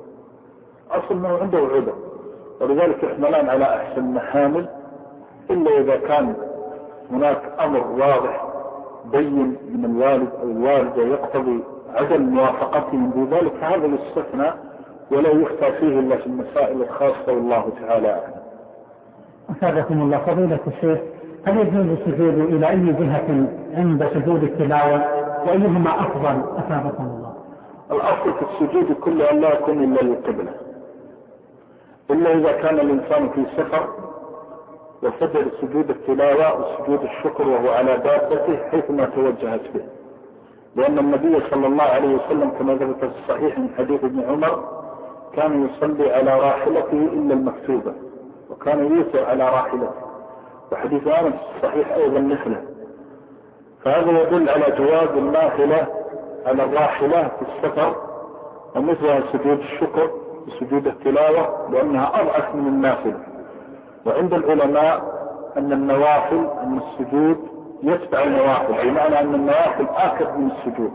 أصل أنه عنده عذر، ولذلك يحملان على أحسن محامل إلا إذا كان هناك أمر واضح بين من الوالد أو الوالدة يقتضي عدم موافقتهم بذلك، هذا يستثنى ولا يفتى فيه إلا في المسائل الخاصة، والله تعالى أعلم. أسعدكم الله فضيلة الشيخ، هل يجوز السجود إلى أي جهة عند سجود التلاوة، وأيهما أفضل أسعدكم الله؟ الأصل في السجود كله أن لا يكون إلا للقبلة، إلا إذا كان الإنسان في سفر وسجد سجود التلاوة وسجود الشكر وهو على دابته حيثما توجهت به، لأن النبي صلى الله عليه وسلم كما ثبت في الصحيح من حديث ابن عمر كان يصلي على راحلته إلا المكتوبة، وكان يوتر على راحلته، وحديث أنس الصحيح أيضا مثله. فهذا يدل على جواز النافلة على الراحلة في السفر، ومثلها سجود الشكر وسجود التلاوة لأنها أضعف من النافلة. وعند العلماء أن النوافل أن السجود يتبع النوافل، بمعنى أن النوافل آكد من السجود،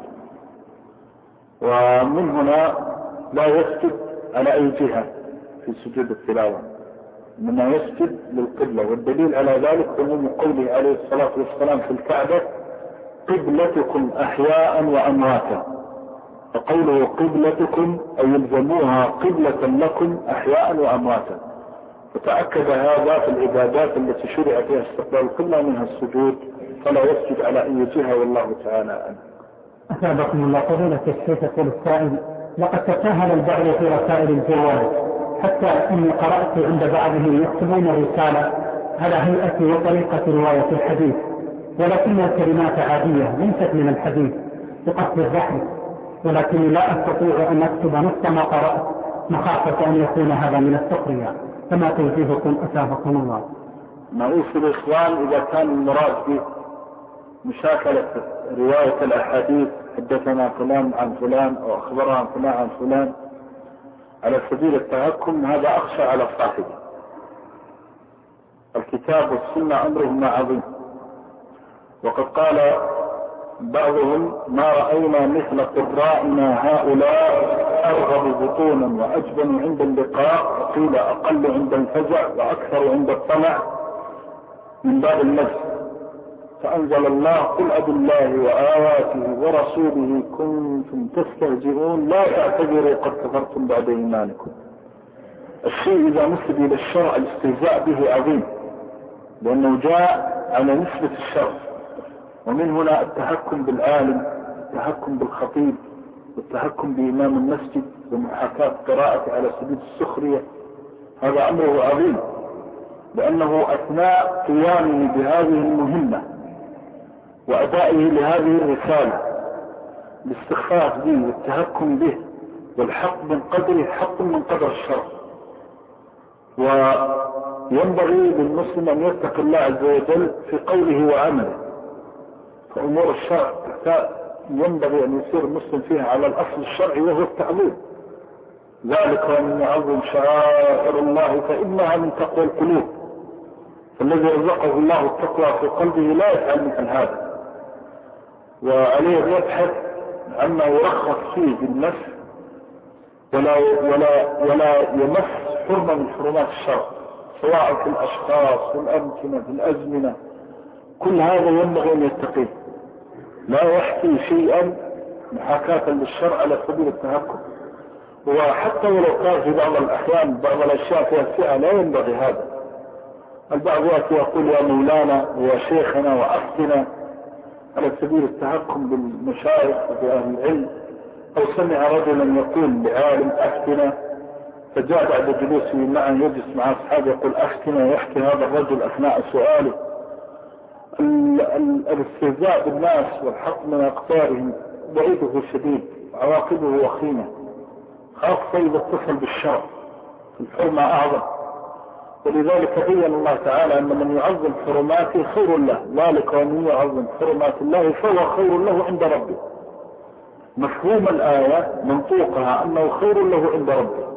ومن هنا لا يسجد على أي جهة في سجود التلاوة، إنما يسجد للقبلة. والدليل على ذلك عموم قوله عليه الصلاة والسلام في الكعبة: قبلتكم أحياء وأمواتا. فقوله قبلتكم أي يلزموها قبلة لكم أحياء وأمواتا. فتأكد هذا في العبادات التي شرع فيها استقبال القبلة منها السجود، فلا يسجد على أي جهة، والله تعالى أعلم. أسعدكم الله فضيلة الشيخ. يقول السائل: لقد تساهل البعض في رسائل الجوال، حتى أني قرأت عند بعضهم يكتبون رسالة على هيئة وطريقة رواية الحديث، ولكن الكلمات عادية ليست من الحديث بقصد الضحك، ولكني لا أستطيع أن أكتب نص ما قرأت مخافة أن يكون هذا من السخرية، فما توجيهكم أسابقكم الله؟ نعوذ الإخوان إذا كان المراد به مشاكلة رواية الأحاديث حدثنا فلان عن فلان أو أخبرنا عن فلان عن فلان على سبيل التهكم، هذا أخشى على صاحبه. الكتاب والسنة أمرهما عظيم، وقد قال بعضهم ما رأينا مثل قرائنا هؤلاء أرغب بطونا وأجبن عند اللقاء، وقيل أقل عند الفزع وأكثر عند الطمع من باب المجد. فأنزل الله قل أبي الله وآياته ورسوله كنتم تستهزئون لا تعتذروا قد كفرتم بعد إيمانكم. الشيء إذا نسب إلى الشرع الاستهزاء به عظيم، لأنه جاء على نسبة الشرع، ومن هنا التهكم بالعالم، التهكم بالخطيب، والتهكم بإمام المسجد، ومحاكاة قراءة على سبيل السخرية. هذا أمره عظيم، لأنه أثناء قيامه بهذه المهمة وأدائه لهذه الرسالة الاستخفاف به والتهكم به والحق من قدره حق من قدر الشرع. وينبغي للمسلم أن يتقي الله عز وجل في قوله وعمله، فأمور الشرع ينبغي أن يسير المسلم فيها على الأصل الشرعي وهو التعظيم. ذلك ومن يعظم شعائر الله فإنها من تقوى القلوب. فالذي رزقه الله التقوى في قلبه لا يفعل مثل هذا، وعليه أن يبحث عما يرخص فيه بالنفس ولا يمس حرمة من حرمات الشرع، سواء في الأشخاص في الأمكنة في الأزمنة. كل هذا ينبغي أن يتقيه، لا يحكي شيئا محاكاة للشرع على سبيل التهكم. وحتى ولو كان في بعض الأحيان بعض الأشياء فيها فئة لا ينبغي هذا. البعض يأتي يقول يا مولانا ويا شيخنا وأفتنا على سبيل التهكم بالمشايخ وبأهل العلم، أو سمع رجلا يقول لعالم أفتنا، فجاء بعد جلوسه معه يجلس مع أصحابه يقول أفتنا، ويحكي هذا الرجل أثناء سؤاله. الاستهزاء بالناس والحق من أقطارهم وعيده شديد، عواقبه وخيمة، خاصة إذا اتصل بالشرع الحرمة أعظم. ولذلك بين الله تعالى أن من يعظم حرماته خير له، ذلك ومن يعظم حرمات الله فهو خير له عند ربه. مفهوم الآية منطوقها أنه خير له عند ربه،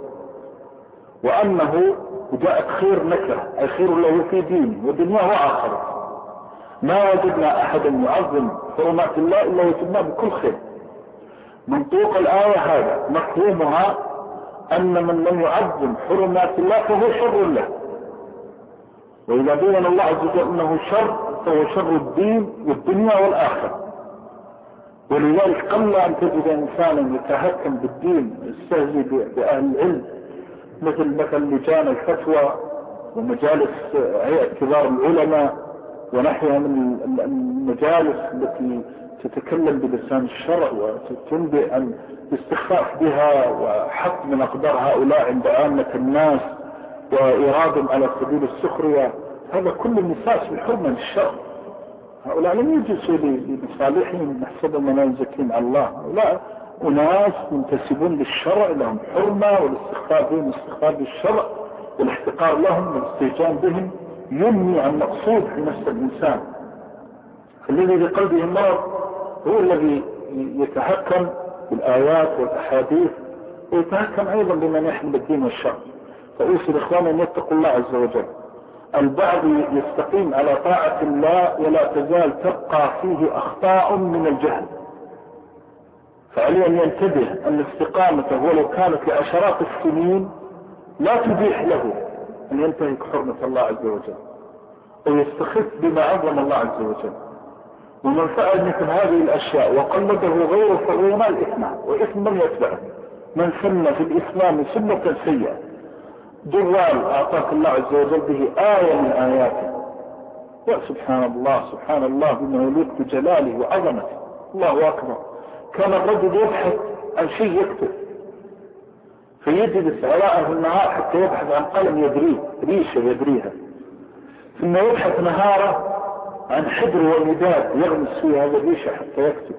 وأنه جاءت خير نكرة أي خير له في دينه ودنياه وآخره. ما وجدنا أحدا يعظم حرمات الله إلا وجدناه بكل خير. منطوق الآية هذا، مفهومها أن من لم يعظم حرمات الله فهو شر له. وإذا بين الله عز وجل أنه شر فهو شر الدين والدنيا والآخرة. ولذلك قل أن تجد إنسانا يتهكم بالدين يستهزئ بأهل العلم، مثل لجان الفتوى ومجالس هيئة كبار العلماء ونحوها من المجالس التي تتكلم بلسان الشرع وتنبئ عن استخفاف بها وحط من أقدار هؤلاء عند عامة الناس وإرادهم على سبيل السخرية. هذا كل مساس بالحرمة للشرع. هؤلاء لم يجلسوا لمصالحهم نحسبهم من يزكين على الله. هؤلاء أناس منتسبون للشرع، لهم حرمة، والاستخفاف بهم استخفاف بالشرع، والاحتقار لهم والاستهجان بهم ينمي عن مقصود في نفس الإنسان. فالذي بقلبه مرض هو الذي يتهكم بالآيات والأحاديث، ويتهكم أيضا بمن يحمل الدين والشرع. فأوصي الإخوان أن يتقوا الله عز وجل. البعض يستقيم على طاعة الله ولا تزال تبقى فيه أخطاء من الجهل، فعليه أن ينتبه أن استقامته ولو كانت لعشرات السنين لا تبيح له أن ينتهك حرمة الله عز وجل ويستخف بما عظم الله عز وجل. ومن فعل مثل هذه الأشياء وقلده غيره فهو ينال إثما، وإثم من يتبعه. من سن في الإسلام سنة سيئة جوال أعطاك الله عز وجل به آية من آياته، وسبحان الله سبحان الله بما يليق بجلاله وعظمته، الله أكبر. كان الرجل يبحث عن شيء يكتب فيجلس وراءه النهار حتى يبحث عن قلم يدريه، ريشة يدريها، ثم يبحث نهاره عن حبر ومداد يغمس فيه هذا الريشة حتى يكتب،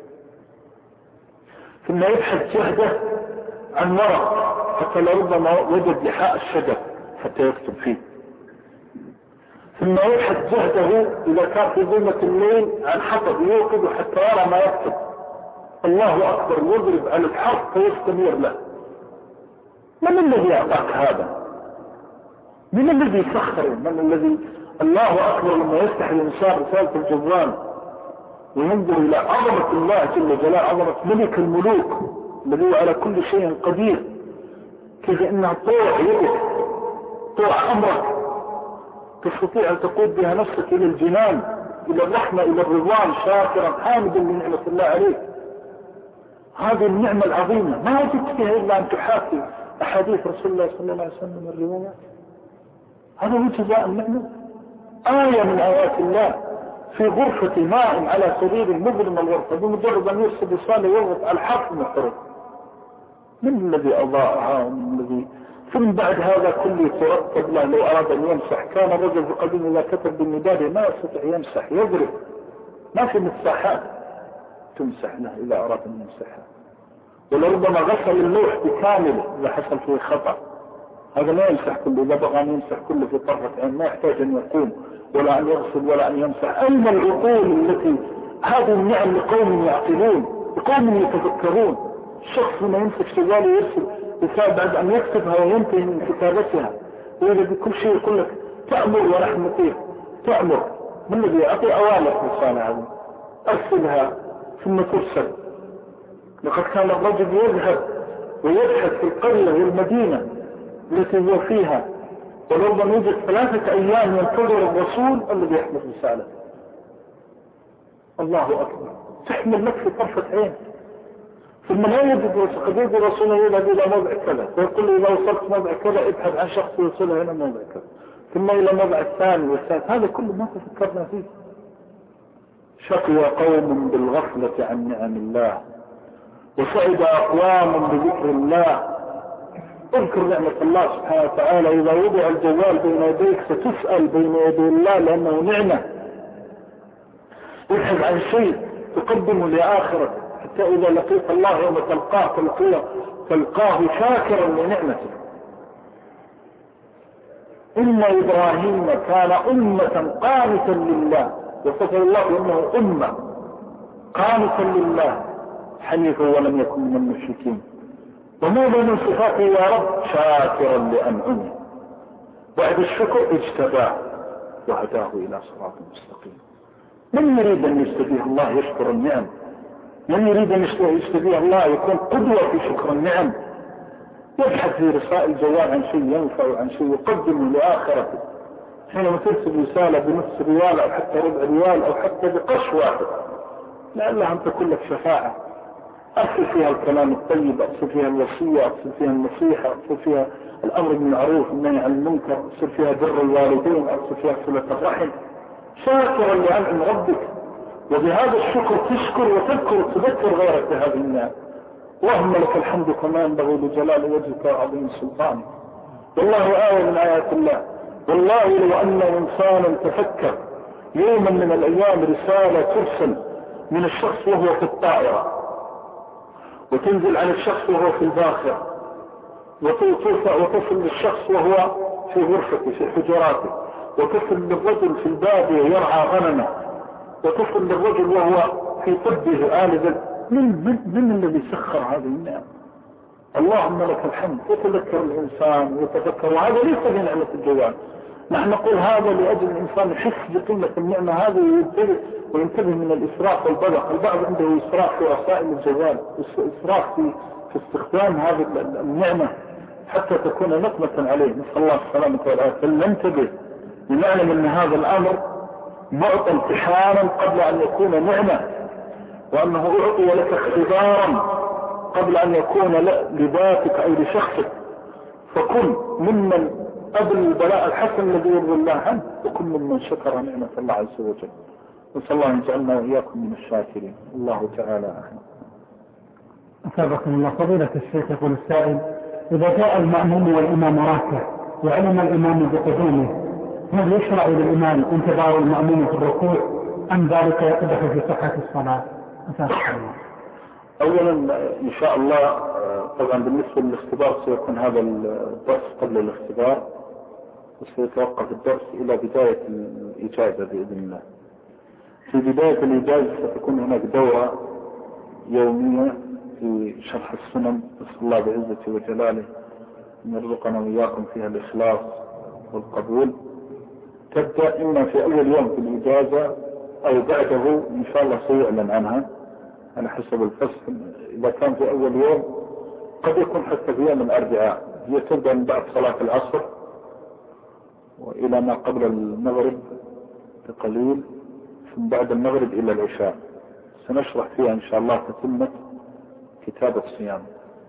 ثم يبحث جهده عن ورق حتى لربما وجد لحاء الشجر حتى يكتب فيه، ثم ثم يبحث جهده إذا كان في ظلمة الليل عن حطب يوقظ حتى يرى ما يكتب. الله أكبر، يضرب على الحرف فيستمر له. من الذي أعطاك هذا؟ من الذي سخره؟ من الذي؟ الله أكبر لما يفتح الإنسان رسالة الجوال وينظر إلى عظمة الله جل جلاله، عظمة ملك الملوك الذي على كل شيء قدير، كيف إنها طوع يدك، طوع أمرك تستطيع أن تقود بها نفسك إلى الجنان، إلى الرحمة، إلى الرضوان، شاكرا حامدا لنعمة الله عليك. هذه النعمة العظيمة ما وجدت فيها إلا أن تحاكي أحاديث رسول الله صلى الله عليه وسلم الروايات. هذا هو جزاء النعمة، آية من آيات الله في غرفة ماء على سرير مظلم الغرفة، بمجرد أن يرسل رسالة يضغط على الحرف من الحروف. من الذي أضاءها ومن الذي؟ ثم بعد هذا كله ترتب له. لو أراد أن يمسح، كان الرجل في القديم إذا كتب بالمداد ما يستطيع يمسح، يضرب، ما في مساحات تمسح له إذا أراد أن يمسحها. ولربما غسل اللوح بكامله إذا حصل فيه خطأ، هذا لا يمسح كله. إذا بغى أن يمسح كله في طرفة عين ما يحتاج أن يقوم ولا أن يغسل ولا أن يمسح. أين العقول التي هذه النعم لقوم يعقلون، لقوم يتفكرون؟ الشخص لما يمسك شغاله يرسل رسالة بعد أن يكتبها وينتهي من كتابتها وإذا بكل شيء يقول لك تأمر ونحن نطيع. تأمر من الذي يعطي أوامر رسالة هذه؟ أرسلها ثم ترسل. لقد كان الرجل يذهب ويبحث في القرية والمدينة التي هو فيها، ولربما يوجد 3 أيام ينتظر الرسول الذي يحمل رسالة. الله أكبر، تحمل لك في طرفة عين. ثم لا يجد رسول، قد يجد رسوله يذهب إلى موضع كذا فيقول له إذا وصلت موضع كذا ابحث عن شخص يوصله إلى موضع كذا، ثم إلى موضع الثاني والثالث. هذا كله ما تفكرنا فيه. شقي قوم بالغفلة عن نعم الله وسعد أقوام بذكر الله. اذكر نعمة الله سبحانه وتعالى. إذا وضع الجوال بين يديك ستسأل بين يدي الله لأنه نعمة. ابحث عن شيء تقدمه لآخرة حتى إذا لقيت الله يوم تلقاه شاكرا لنعمته. إن إبراهيم كان أمة قانتا لله، وصف الله أنه أمة قانتا لله حنيفا ولم يكن من المشركين. وماذا من صفاته يا رب؟ شاكرا لأنعمه، بعد الشكر اجتباه وهداه إلى صراط مستقيم. من يريد أن يستبيه الله يشكر النعم، من يريد أن يستبيه الله يكون قدوة في شكر النعم، يبحث في رسائل الجوال عن شيء ينفع وعن شيء يقدمه لآخرته. حينما ترسل رسالة بنصف ريال أو حتى ربع ريال أو حتى بقش واحد لعلها أن تكون لك شفاعة. أرسل فيها الكلام الطيب، أرسل فيها الوصية، أرسل فيها النصيحة، أرسل فيها الأمر بالمعروف والنهي عن المنكر، أرسل فيها بر الوالدين، أرسل فيها صلة الرحم. شاكرا لأنعم ربك، وبهذا الشكر تشكر وتذكر وتذكر غيرك بهذه النعم. اللهم لك الحمد كما ينبغي لجلال وجهك وعظيم سلطانك. والله آية من آيات الله. والله لو أن إنسانا تفكر يوما من الأيام رسالة ترسل من الشخص وهو في الطائرة وتنزل على الشخص وهو في الباخرة وتصل للشخص وهو في غرفته في حجراته، وتصل للرجل في البادية يرعى غنمه، وتصل للرجل وهو في طبه آلذا. من الذي سخر هذه النعم؟ اللهم لك الحمد. يتذكر الإنسان ويتذكر، وهذا ليس من نعمة الجوال. نحن نقول هذا لأجل الإنسان يحس بقيمة النعمة هذه وينتبه من الإسراف والبذخ. البعض عنده إسراف في وسائل الجوال، إسراف في استخدام هذه النعمة حتى تكون نقمة عليه. نسأل الله السلامة والعافية. فلننتبه لنعلم أن هذا الأمر معطى امتحانا قبل أن يكون نعمة، وأنه أعطي لك اختبارا قبل أن يكون لذاتك أو لشخصك. فكن ممن قبل البلاء الحسن الذي يرضي الله عنه، وكن ممن شكر نعمة الله عز وجل. نسأل الله أن يجعلنا وإياكم من الشاكرين. الله تعالى أعلم. أثابكم الله. فضيلة الشيخ يقول السائل: إذا جاء المأموم والإمام راكع وعلم الإمام بقدومه، هل يشرع للإمام انتظار المأموم في الركوع أم ذلك يقدح في صحة الصلاة؟ أثابكم الله. أولا إن شاء الله طبعا بالنسبة للاختبار سيكون هذا الدرس قبل الاختبار، وسيتوقف الدرس إلى بداية الإجازة بإذن الله. في بداية الإجازة ستكون هناك دورة يومية في شرح السنن، نسأل الله بعزته وجلاله أن يرزقنا وإياكم فيها الإخلاص والقبول. تبدأ إما في أول يوم في الإجازة أو بعده إن شاء الله سيعلن عنها على حسب الفصل. إذا كان في أول يوم قد يكون حتى في يوم الأربعاء. هي تبدأ من بعد صلاة العصر وإلى ما قبل المغرب بقليل، ثم بعد المغرب إلى العشاء. سنشرح فيها إن شاء الله تتمة كتاب الصيام.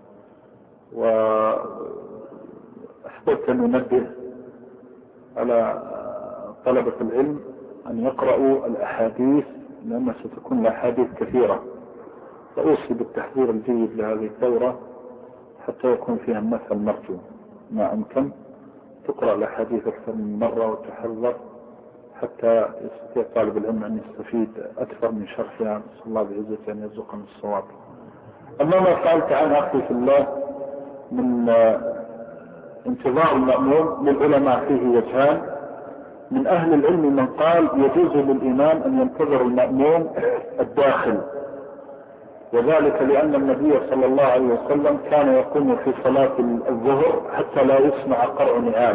وأحببت أن ننبه على طلبة العلم أن يقرأوا الأحاديث، لأن ستكون الأحاديث كثيرة، فأوصي بالتحذير الجيد لهذه الدورة حتى يكون فيها المثل مرجو. ما أمكن تقرأ الأحاديث أكثر من مرة وتحذر حتى يستطيع طالب العلم أن يستفيد أكثر من شرحها. نسأل الله بعزته أن يرزقنا الصواب. أما ما سألت عنه أخي في الله من انتظار المأموم، للعلماء فيه وجهان. من أهل العلم من قال يجوز للإمام أن ينتظر المأموم الداخل، وذلك لأن النبي صلى الله عليه وسلم كان يقوم في صلاة الظهر حتى لا يسمع قرع نعال.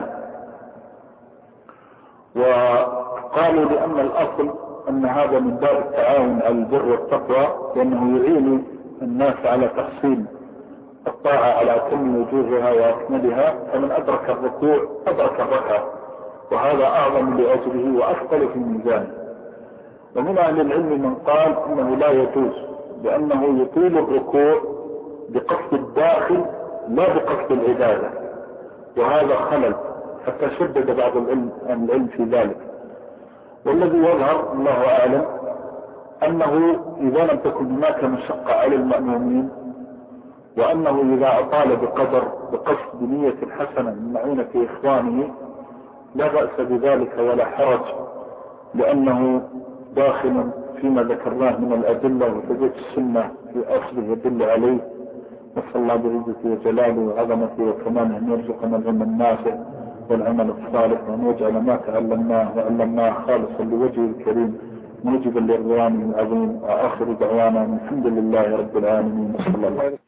وقالوا لأن الأصل أن هذا من باب التعاون على البر والتقوى، لأنه يعين الناس على تحصيل الطاعة على كل وجوهها وأكملها، فمن أدرك الركوع أدرك الركعة، وهذا أعظم لأجله وأثقل في الميزان. ومن أهل العلم من قال إنه لا يجوز، لأنه يطيل الركوع بقصد الداخل لا بقصد العبادة، وهذا خلل، حتى شدد بعض العلم في ذلك. والذي يظهر الله أعلم أنه إذا لم تكن هناك مشقة على المأمومين، وأنه إذا أطال بقصد بنية الحسنة من معونة إخوانه لا بأس بذلك ولا حرج، لأنه داخل فيما ذكرناه من الأدلة وثبوت السنة في أصل يدل عليه. نسأل الله بعزته وجلاله وعظمته وكماله أن يرزقنا العلم النافع والعمل الصالح، وأن يجعل ما تعلمناه وعلمناه خالصا لوجهه الكريم موجبا لرضوانه العظيم. وآخر دعوانا الحمد لله رب العالمين. صلى الله عليه وسلم.